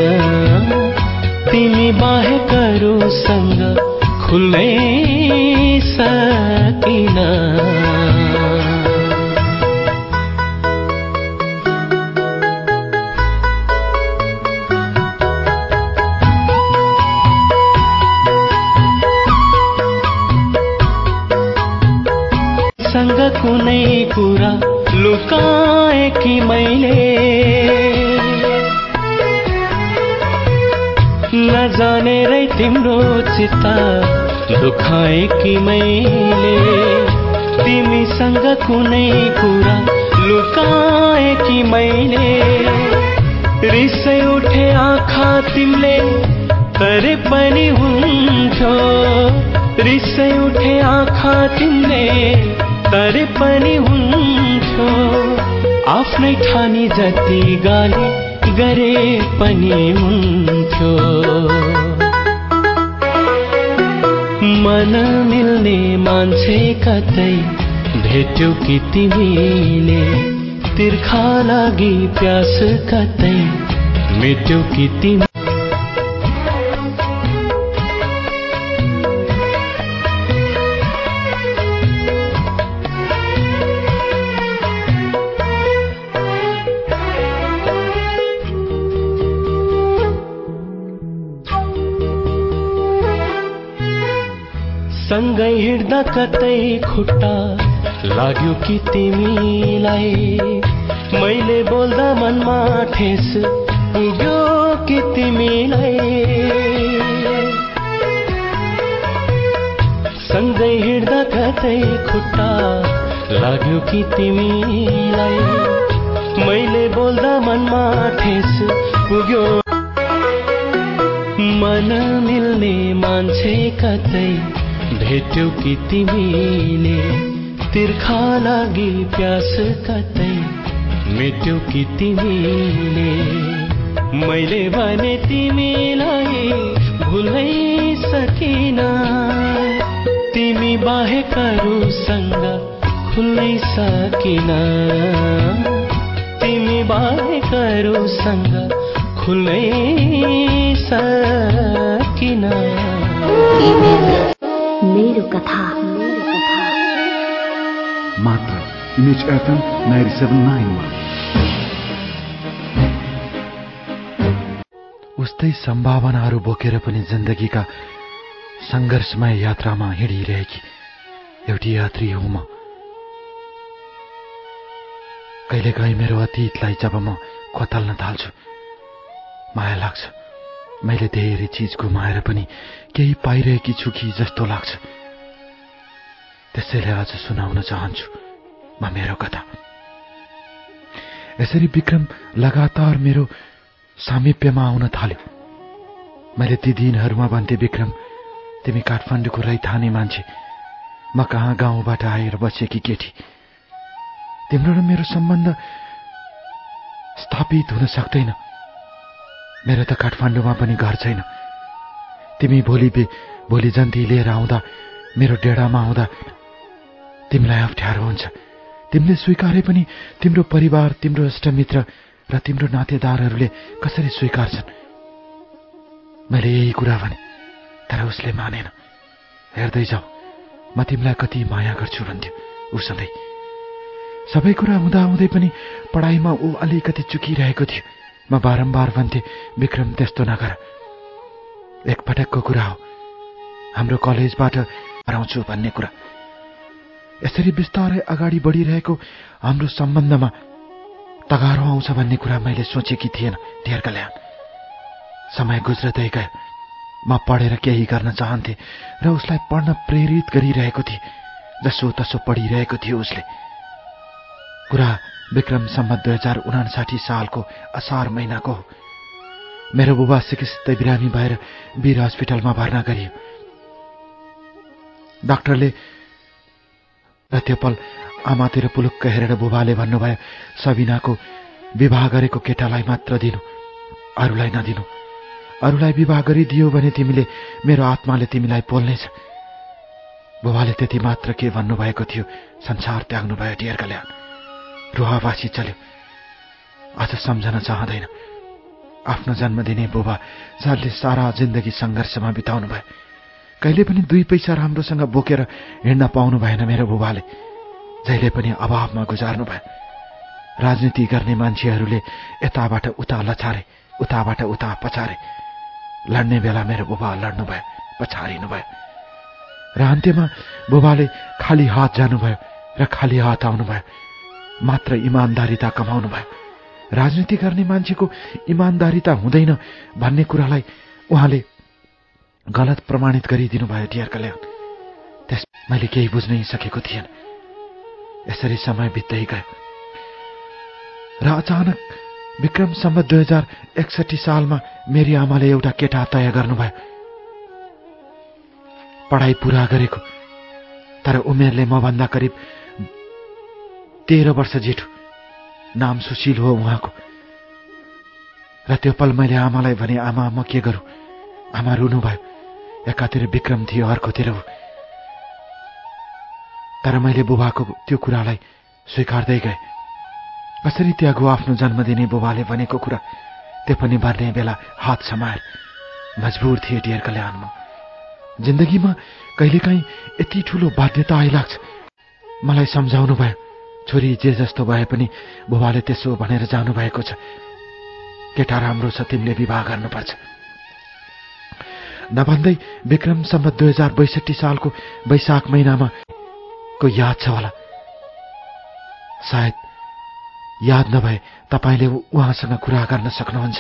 तिमी बाहेकहरूसँग खुल्नै सकिन। सँग कुनै कुरा लुकाए कि मैले, नजानेरै तिम्रो चित्त दुखाए कि मैले। तिमीसँग कुनै कुरा लुकाए कि मैले, रिसै उठे आँखा तिमीले तरे पनि हुन्थ्यो, रिसै उठे आँखा तिमीले तरे पनि हुन्थ्यो। आफ्नै ठानी जति गाली गरे पनि हुन्थ्यो। मन मिल्ने मान्छे कतै भेट्यौ कि तिमीले, तिर्खा लागि प्यास कतै मेट्यौ कि तिमी। सँगै हिँड्दा कतै खुट्टा लाग्यो कि तिमीलाई, मैले बोल्दा मनमा ठेस पुग्यो कि तिमीलाई। सँगै हिँड्दा कतै खुट्टा लाग्यो कि तिमीलाई मैले बोल्दा मनमा ठेस पुग्यो मन मिल्ने मान्छे कतै भेट्यौ कि तिमीले तिर्खा लागि प्यास कतै मेट्यौ कि तिमीले मैले भने तिमीलाई भुल्नै सकिन तिमी बाहेकहरूसँग खुल्नै सकिन तिमी बाहेकहरूसँग खुल्नै सकिन मेरो कथा मात्र इमेज एफएम नाइन्टी सेभेन नाइनमा उस्तै सम्भावनाहरू बोकेर पनि जिन्दगीका संघर्षमय यात्रामा हिँडिरहेकी एउटी यात्री हुँ म। कहिलेकाहीँ मेरो अतीतलाई जब म खोतल्न थाल्छु माया लाग्छ मैले धेरै चीज गुमाएर पनि केही पाइरहेकी छु कि जस्तो लाग्छ। त्यसैले आज सुनाउन चाहन्छु म मेरो कथा। यसरी विक्रम लगातार मेरो सामिप्यमा आउन थाल्यो। मैले ती दिनहरूमा भन्थे विक्रम तिमी काठमाडौँको रैथाने मान्छे म कहाँ गाउँबाट आएर बसेकी केटी तिम्रो र मेरो सम्बन्ध स्थापित हुन सक्दैन। मेरो त काठमाडौँमा पनि घर छैन। तिमी भोलि भोलि जन्ती लिएर आउँदा मेरो डेढामा आउँदा तिमीलाई अप्ठ्यारो हुन्छ। तिमीले स्वीकारे पनि तिम्रो परिवार तिम्रो इष्टमित्र र तिम्रो नातेदारहरूले कसरी स्वीकार्छन्। मैले यही कुरा भने तर उसले मानेन। हेर्दै जाऊ म तिमीलाई कति माया गर्छु भन्थ्यो ऊ सधैँ। सबै कुरा हुँदाहुँदै पनि पढाइमा ऊ अलिकति चुकिरहेको थियो। म बारम्बार भन्थे विक्रम त्यस्तो नगर एकपटकको कुरा हो हाम्रो कलेजबाट हराउँछु भन्ने कुरा। यसरी बिस्तारै अगाडि बढिरहेको हाम्रो सम्बन्धमा तगारो आउँछ भन्ने कुरा मैले सोचेकी थिएन। ढेर कल्याण समय गुज्रदै गयो। म पढेर केही गर्न चाहन्थे र उसलाई पढ्न प्रेरित गरिरहेको थिए। जसो तसो पढिरहेको थियो उसले। कुरा विक्रम सम्मत दुई हजार उनासाठी सालको असार महिनाको हो। मेरो बुबा सिकिस्तै बिरामी भएर वीर हस्पिटलमा भर्ना गरियो। डाक्टरले र त्यो पल आमातिर पुलुक्क हेरेर बुबाले भन्नुभयो सबिनाको विवाह गरेको केटालाई मात्र दिनु अरूलाई नदिनु। अरूलाई विवाह गरिदियो भने तिमीले मेरो आत्माले तिमीलाई पोल्नेछ। बुबाले त्यति मात्र के भन्नुभएको थियो संसार त्याग्नु भयो। डियर कल्याण रुहावासी चल्यो। अझ सम्झन चाहँदैन। आफ्नो जन्म दिने बुबा जसले सारा जिन्दगी संघर्षमा बिताउनु भयो। कहिले पनि दुई पैसा राम्रोसँग बोकेर हिँड्न पाउनु भएन मेरो बुबाले। जहिले पनि अभावमा गुजार्नु भयो। राजनीति गर्ने मान्छेहरूले यताबाट उता लछारे उताबाट उता पछारे। लड्ने बेला मेरो बुबा लड्नु भयो पछारिनु भयो र अन्त्यमा बुबाले खाली हात जानुभयो र खाली हात आउनु भयो। मात्र इमानदारिता कमाउनु भयो। राजनीति गर्ने मान्छेको इमानदारिता हुँदैन भन्ने कुरालाई उहाँले गलत प्रमाणित गरिदिनु भयो। डियर कल्याण त्यस मैले केही बुझ्नै सकेको थिएन। यसरी समय बित्दै गयो र अचानक विक्रम सम्मत दुई हजार एकसठी सालमा मेरी आमाले एउटा केटा तय गर्नुभयो। पढाइ पूरा गरेको तर उमेरले मभन्दा करिब तेह्र वर्ष जेठो। नाम सुशील हो उहाँको। र त्यो पल मैले आमालाई भने आमा म के गरौँ। आमा रुनुभयो। एकातिर विक्रम थियो अर्कोतिर हो। तर मैले बुबाको त्यो कुरालाई स्वीकार्दै गएँ। कसरी त्यागो आफ्नो जन्मदिने बुबाले भनेको कुरा। त्यो पनि भन्ने बेला हात समाएर मजबुर थिए। डियर कल्याण म जिन्दगीमा कहिलेकाहीँ यति ठुलो बाध्यता आइलाग्छ। मलाई सम्झाउनु भयो छोरी जे जस्तो भए पनि बुबाले त्यसो भनेर जानुभएको छ। केटा राम्रो छ तिमीले विवाह गर्नुपर्छ। नभन्दै विक्रम सम्मत दुई हजार बैसठी सालको वैशाख महिनामा को याद छ होला। सायद याद नभए तपाईले उहाँसँग कुरा गर्न सक्नुहुन्छ।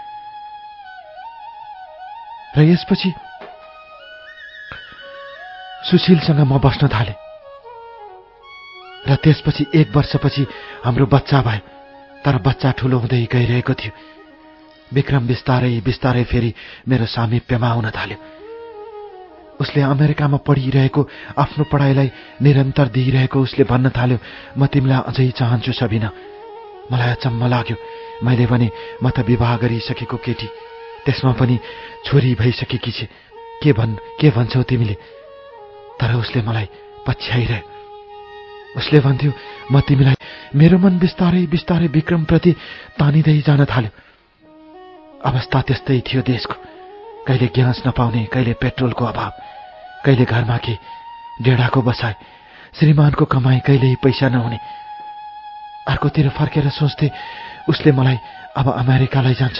र यसपछि सुशीलसँग म बस्न थाले र र त्यसपछि एक वर्षपछि हाम्रो बच्चा भयो। तर बच्चा ठुलो हुँदै गइरहेको थियो। विक्रम बिस्तारै बिस्तारै फेरि मेरो सामिप्यमा आउन थाल्यो। उसले अमेरिकामा पढिरहेको आफ्नो पढाइलाई निरन्तर दिइरहेको उसले भन्न थाल्यो, म तिमीलाई अझै चाहन्छु सबिना। मलाई अचम्म लाग्यो। मैले भने, म त विवाह गरिसकेको केटी, त्यसमा पनि छोरी भइसकेकी छे, के भन् के भन्छौ तिमीले? तर उसले मलाई पछ्याइरह्यो। उसले भन्थ्यो, म तिमीलाई। मेरो मन बिस्तारै बिस्तारै विक्रमप्रति तानिँदै जान थाल्यो। अवस्था त्यस्तै थियो देशको। कहिले ग्यास नपाउने, कहिले पेट्रोलको अभाव, कहिले घरमा के डेढाको बसाई, श्रीमानको कमाई कहिल्यै पैसा नहुने। अर्कोतिर फर्केर सोच्थे, उसले मलाई अब अमेरिका लैजान्छ।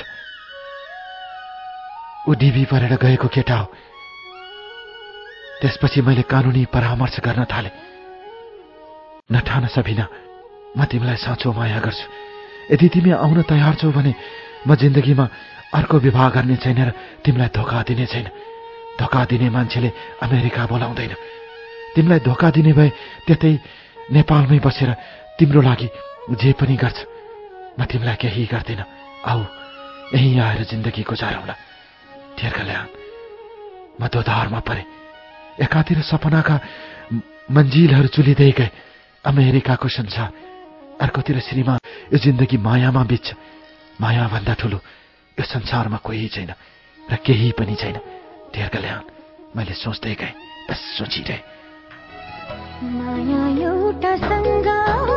ऊ डिबी परेर गएको केटा हो। त्यसपछि मैले कानुनी परामर्श गर्न थाले। नठान सबिना, म तिमीलाई साँचो माया गर्छु। यदि तिमी आउन तयार छौ भने म जिन्दगीमा अर्को विवाह गर्ने छैन र तिमीलाई धोका दिने छैन। धोका दिने मान्छेले अमेरिका बोलाउँदैन। तिमीलाई धोका दिने भए त्यतै नेपालमै बसेर तिम्रो लागि जे पनि गर्छ। म तिमीलाई केही गर्दिन। आऊ, यहीँ आएर जिन्दगी गुजारौँला। ठेर कल्याण। म दोधारमा परे। एकातिर सपनाका मन्जिलहरू चुलिँदै गए, अमेरिकाको संसार। अर्कोतिर श्रीमान, यो जिन्दगी मायामा बित्छ। माया भन्दा ठुलो यो संसारमा कोही छैन र केही पनि छैन। ठेर कल्याण। मैले सोच्दै गएँ, बस सोचिरहेँ। माया एउटा सँगा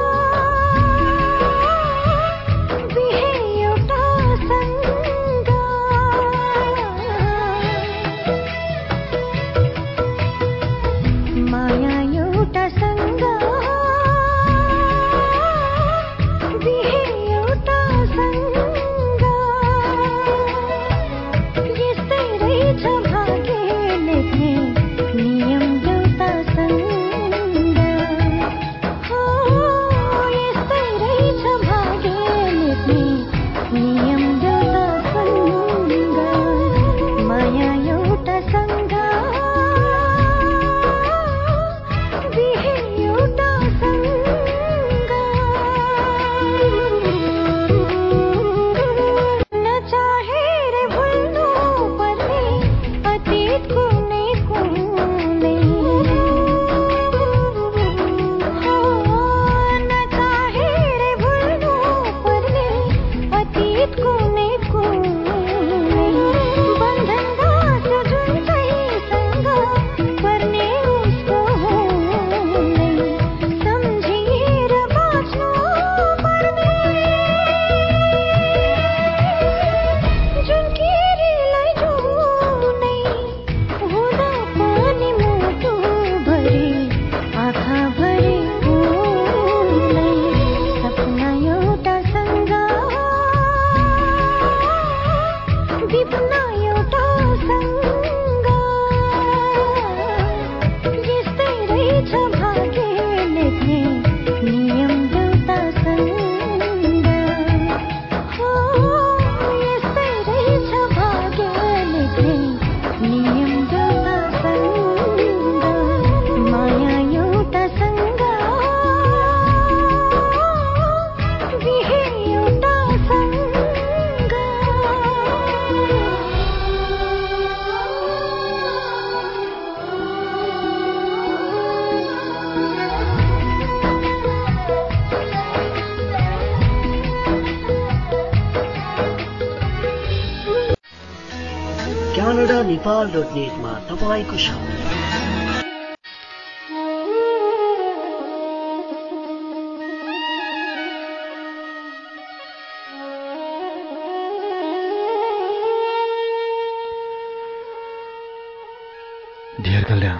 क्यानाडा नेपाल डट नेटमा तपाईँको साथमा ढेर कल्याण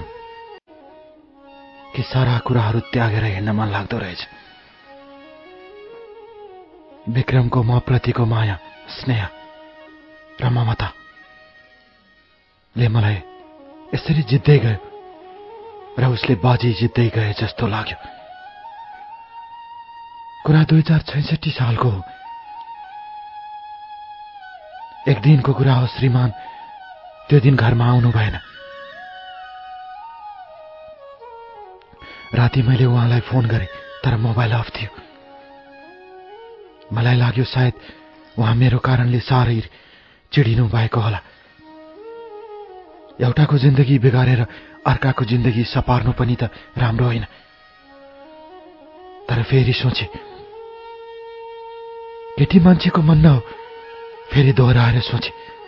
कि सारा कुराहरू त्यागेर हिँड्न मन लाग्दो रहेछ। विक्रमको म प्रतिको माया, स्नेह र ममता ले मलाई यसरी जित्दै गयो र उसले बाजी जित्दै गए जस्तो लाग्यो। कुरा दुई हजार छैसठी सालको हो। एक दिनको कुरा हो। श्रीमान त्यो दिन घरमा आउनु भएन। राति मैले उहाँलाई फोन गरेँ, तर मोबाइल अफ थियो। मलाई लाग्यो सायद उहाँ मेरो कारणले साह्रै चिडिनु भएको होला। एउटाको जिन्दगी बिगारेर अर्काको जिन्दगी सपार्नु पनि त राम्रो होइन। तर फेरि सोचे, केटी मान्छेको मन न हो। फेरि दोहोऱ्याएर सोचे।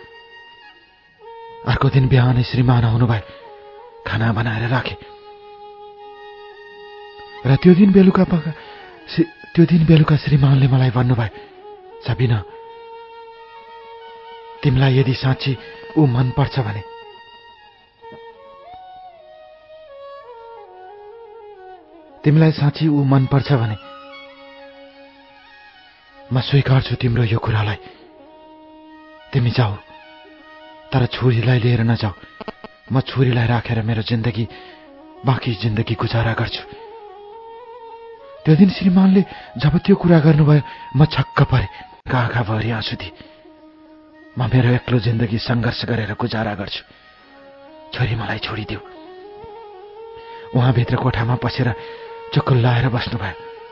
अर्को दिन बिहानै श्रीमान आउनुभयो, खाना बनाएर राखे र त्यो दिन बेलुका पका त्यो दिन बेलुका श्रीमानले मलाई भन्नुभयो, सबिना, तिमीलाई यदि साँच्ची ऊ मन पर्छ भने तिमीलाई साँच्ची ऊ मन पर्छ भने म स्वीकार्छु तिम्रो यो कुरालाई। तिमी जाऊ, तर छोरीलाई लिएर नजाऊ। म छोरीलाई राखेर मेरो जिन्दगी बाँकी जिन्दगी गुजारा गर्छु। त्यो दिन श्रीमानले जब त्यो कुरा गर्नुभयो म छक्क परे। आँखा भरि आँसु थिए। म मेरो एक्लो जिन्दगी सङ्घर्ष गरेर गुजारा गर्छु। छोरी मलाई छोडिदेऊ। उहाँ भित्र कोठामा पसेर चुकुल्लाएर बस्नुभयो।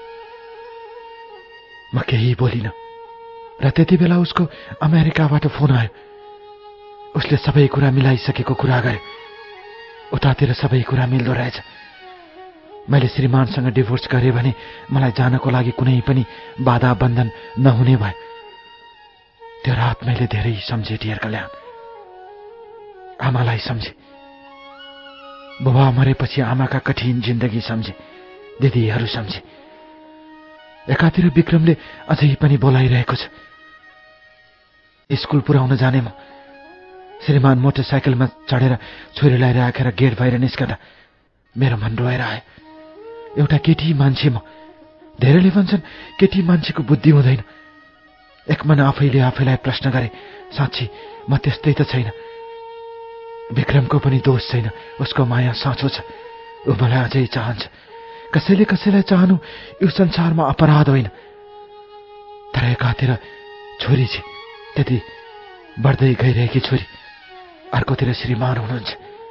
म केही बोलिन र त्यति बेला उसको अमेरिकाबाट फोन आयो। उसले सबै कुरा मिलाइसकेको कुरा गर्यो। उतातिर सबै कुरा मिल्दो रहेछ। मैले श्रीमानसँग डिभोर्स गरेँ भने मलाई जानको लागि कुनै पनि बाधा बन्धन नहुने भयो। त्यो रात मैले धेरै सम्झे डियर कल्याण। आमालाई सम्झे। बुबा मरेपछि आमाका कठिन जिन्दगी सम्झे। दिदीहरू सम्झे। एकातिर विक्रमले अझै पनि बोलाइरहेको छ। स्कुल पुर्याउन जाने म। श्रीमान मोटरसाइकलमा चढेर छोरीलाई राखेर गेट बाहिर निस्कँदा मेरो मन रोएर आयो। एउटा केटी मान्छे म। धेरैले भन्छन् केटी मान्छेको बुद्धि हुँदैन। एक मन आफैले आफैलाई प्रश्न गरे, साँच्ची म त्यस्तै त छैन। विक्रमको पनि दोष छैन। उसको माया साँचो छ। ऊ मलाई अझै चाहन्छ। कसैले कसैलाई चाहनु यो संसारमा अपराध होइन। तर एकातिर छोरी छ, त्यति बढ्दै गइरहेकी छोरी। अर्कोतिर श्रीमान हुनुहुन्छ।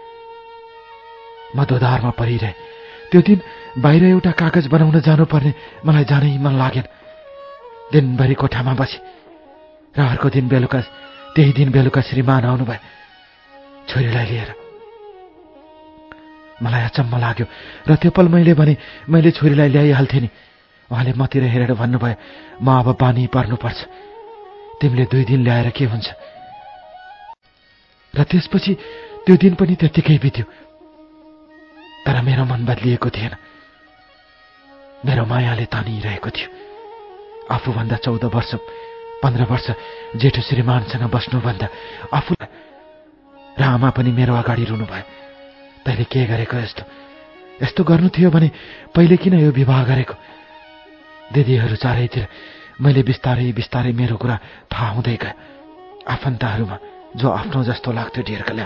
म दोधारमा परिरहे। त्यो दिन बाहिर एउटा कागज बनाउन जानुपर्ने मलाई जानै मन लागेन। दिनभरि कोठामा बसे र अर्को दिन बेलुका त्यही दिन बेलुका श्रीमान आउनुभयो छोरीलाई लिएर। मलाई अचम्म लाग्यो र त्यो पल मैले भने मैले छोरीलाई ल्याइहाल्थेँ नि। उहाँले मतिर हेरेर भन्नुभयो, म अब बानी पर्नुपर्छ। तिमीले दुई दिन ल्याएर के हुन्छ। र त्यसपछि त्यो दिन पनि त्यत्तिकै बित्यो। तर मेरो मन बदलिएको थिएन। मेरो मायाले तानिरहेको थियो। आफूभन्दा चौध वर्ष पन्ध्र वर्ष जेठो श्रीमानसँग बस्नुभन्दा आफू र आमा पनि मेरो अगाडि रुनुभयो। तैँले के गरेको यस्तो यस्तो गर्नु थियो भने पहिले किन यो विवाह गरेको। दिदीहरू चारैतिर। मैले बिस्तारै बिस्तारै मेरो कुरा थाहा हुँदै गयो। आफन्तहरूमा जो आफ्नो जस्तो लाग्थ्यो डियर कल्याण।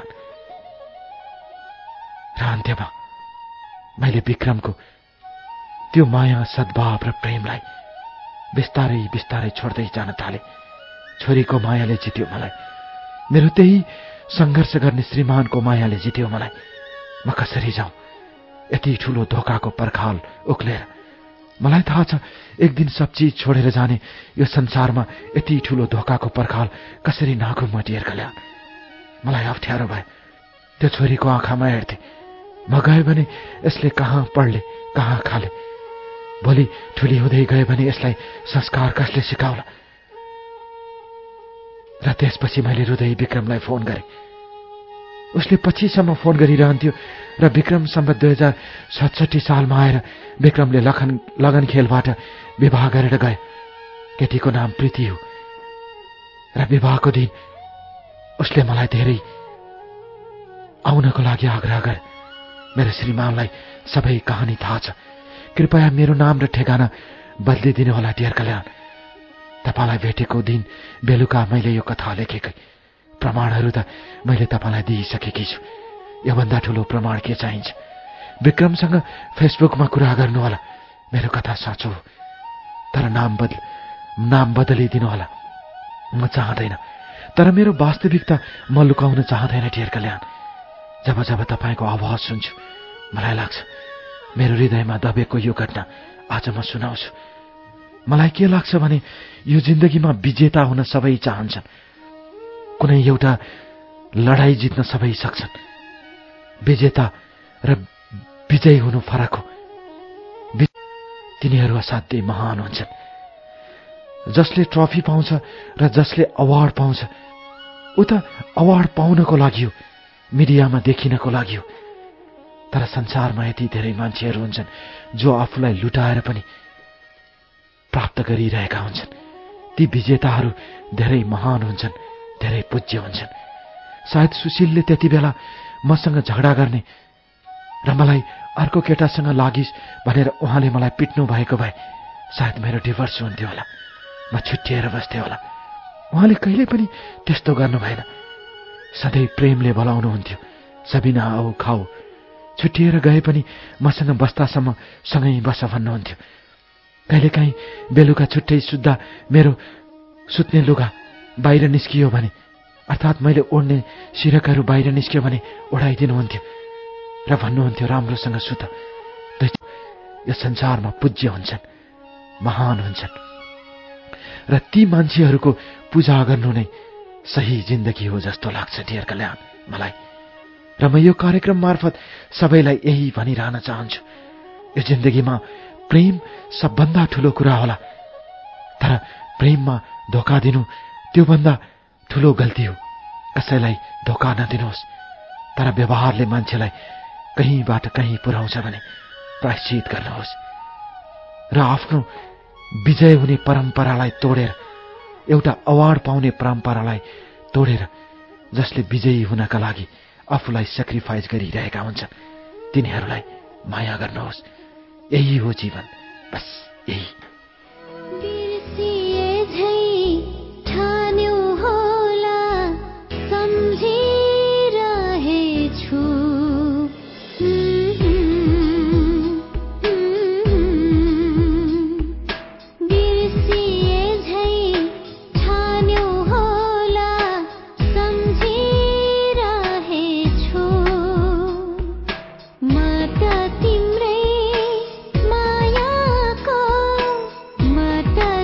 र अन्त्यमा मैले विक्रमको त्यो माया सद्भाव र प्रेमलाई बिस्तारै बिस्तारै छोड्दै जान थाले। छोरीको मायाले जित्यो मलाई। मेरो त्यही सङ्घर्ष गर्ने श्रीमानको मायाले जित्यो मलाई। म कसरी जाउँ यति ठुलो धोकाको पर्खाल उक्लेर। मलाई थाहा छ एक दिन सब चिज छोडेर जाने यो संसारमा यति ठुलो धोकाको पर्खाल कसरी नाघुँ म डियर कल्याण। मलाई अप्ठ्यारो भयो। त्यो छोरीको आँखामा हेर्थे। म गएँ भने यसले कहाँ पढ्ले कहाँ खाले। भोलि ठुली हुँदै गयो भने यसलाई संस्कार कसले सिकाउला। र त्यसपछि मैले रुँदै विक्रमलाई फोन गरेँ। उसले पछिसम्म फोन गरिरहन्थ्यो र विक्रम सम्बत दुई हजार सतसठी सालमा आएर विक्रमले लखन लगन खेलबाट विवाह गरेर गए। केटीको नाम प्रीति हो। र विवाहको दिन उसले मलाई धेरै आउनको लागि आग्रह गरे। मेरो श्रीमानलाई सबै कहानी थाहा छ। कृपया मेरो नाम र ठेगाना बदलिदिनु होला डियर कल्याण। तपाईँलाई भेटेको दिन बेलुका मैले यो कथा लेखेकै। प्रमाणहरू त मैले तपाईँलाई दिइसकेकी छु। योभन्दा ठुलो प्रमाण के चाहिन्छ। विक्रमसँग फेसबुकमा कुरा गर्नु होला। मेरो कथा साँचो हो। तर नाम बदल नाम बदलिदिनु होला। म चाहँदैन। तर मेरो वास्तविकता म लुकाउन चाहँदैन डियर कल्याण। जब जब तपाईँको आवाज सुन्छु मलाई लाग्छ मेरो हृदयमा दबेको यो घटना आज म सुनाउँछु। मलाई के लाग्छ भने यो जिन्दगीमा विजेता हुन सबै चाहन्छन्। कुनै एउटा लडाई जित्न सबै सक्छन्। विजेता र विजयी हुनु फरक हो। तिनीहरू असाध्यै महान हुन्छन्। जसले ट्रफी पाउँछ र जसले अवार्ड पाउँछ, ऊ त अवार्ड पाउनको लागि हो, मिडियामा देखिनको लागि हो। तर संसारमा यति धेरै मान्छेहरू हुन्छन् जो आफूलाई लुटाएर पनि प्राप्त गरिरहेका हुन्छन्। ती विजेताहरू धेरै महान हुन्छन्, धेरै पूज्य हुन्छन्। सायद सुशीलले त्यति बेला मसँग झगडा गर्ने र मलाई अर्को केटासँग लागिस् भनेर उहाँले मलाई पिट्नु भएको भए सायद मेरो डिभोर्स हुन्थ्यो होला, म छुट्टिएर बस्थेँ होला। उहाँले कहिले पनि त्यस्तो गर्नु भएन। सधैँ प्रेमले बोलाउनुहुन्थ्यो, सबिना आऊ खाऊ। छुट्टिएर गए पनि मसँग बस्दासम्म सँगै बस भन्नुहुन्थ्यो। कहिलेकाहीँ बेलुका छुट्टै सुत्दा मेरो सुत्ने लुगा बाहिर निस्कियो भने, अर्थात् मैले ओढ्ने सिरकहरू बाहिर निस्क्यो भने ओढाइदिनुहुन्थ्यो र भन्नुहुन्थ्यो राम्रोसँग सुत। यो संसारमा पूज्य हुन्छन्, महान हुन्छन् र ती मान्छेहरूको पूजा गर्नु नै सही जिन्दगी हो जस्तो लाग्छ डियर कल्याण मलाई। र म यो कार्यक्रम मार्फत सबैलाई यही भनिरहन चाहन्छु, यो जिन्दगीमा प्रेम सबभन्दा ठूलो कुरा होला। तर प्रेममा धोका दिनु त्योभन्दा ठूलो गल्ती हो। कसैलाई धोका नदिनुहोस्, तर व्यवहारले मान्छेलाई कहीँबाट कहीँ पुर्याउँछ भने प्रायश्चित गर्नुहोस् र आफ्नो विजय हुने परम्परालाई तोडेर, एउटा अवार्ड पाउने परम्परालाई तोडेर, जसले विजयी हुनका लागि आफूलाई सेक्रिफाइस गरिरहेका हुन्छन्, तिनीहरूलाई माया गर्नुहोस्। यही हो जीवन, बस यही। माता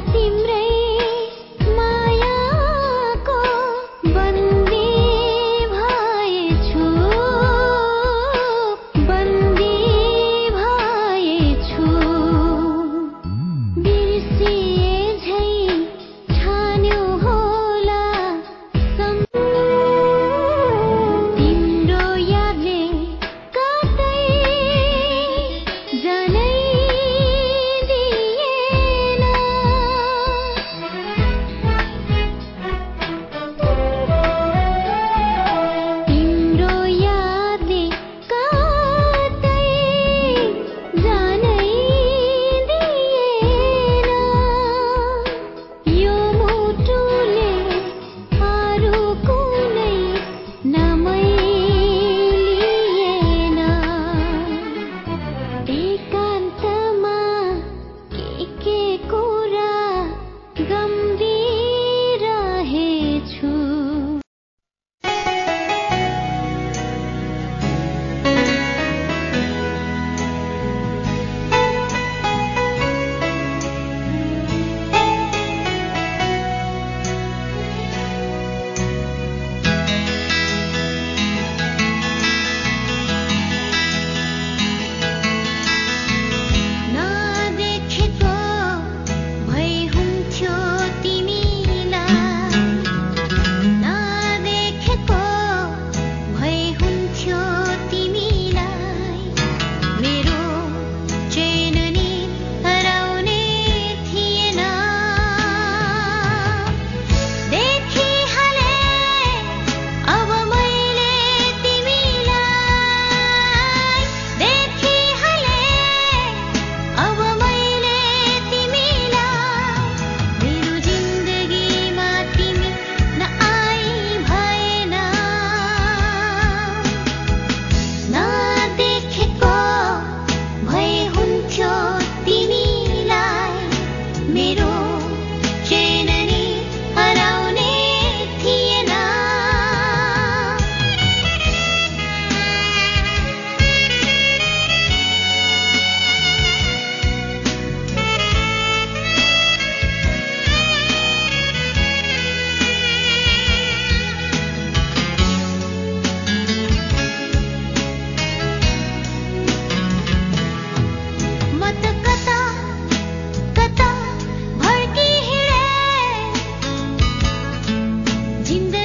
जिन्दगी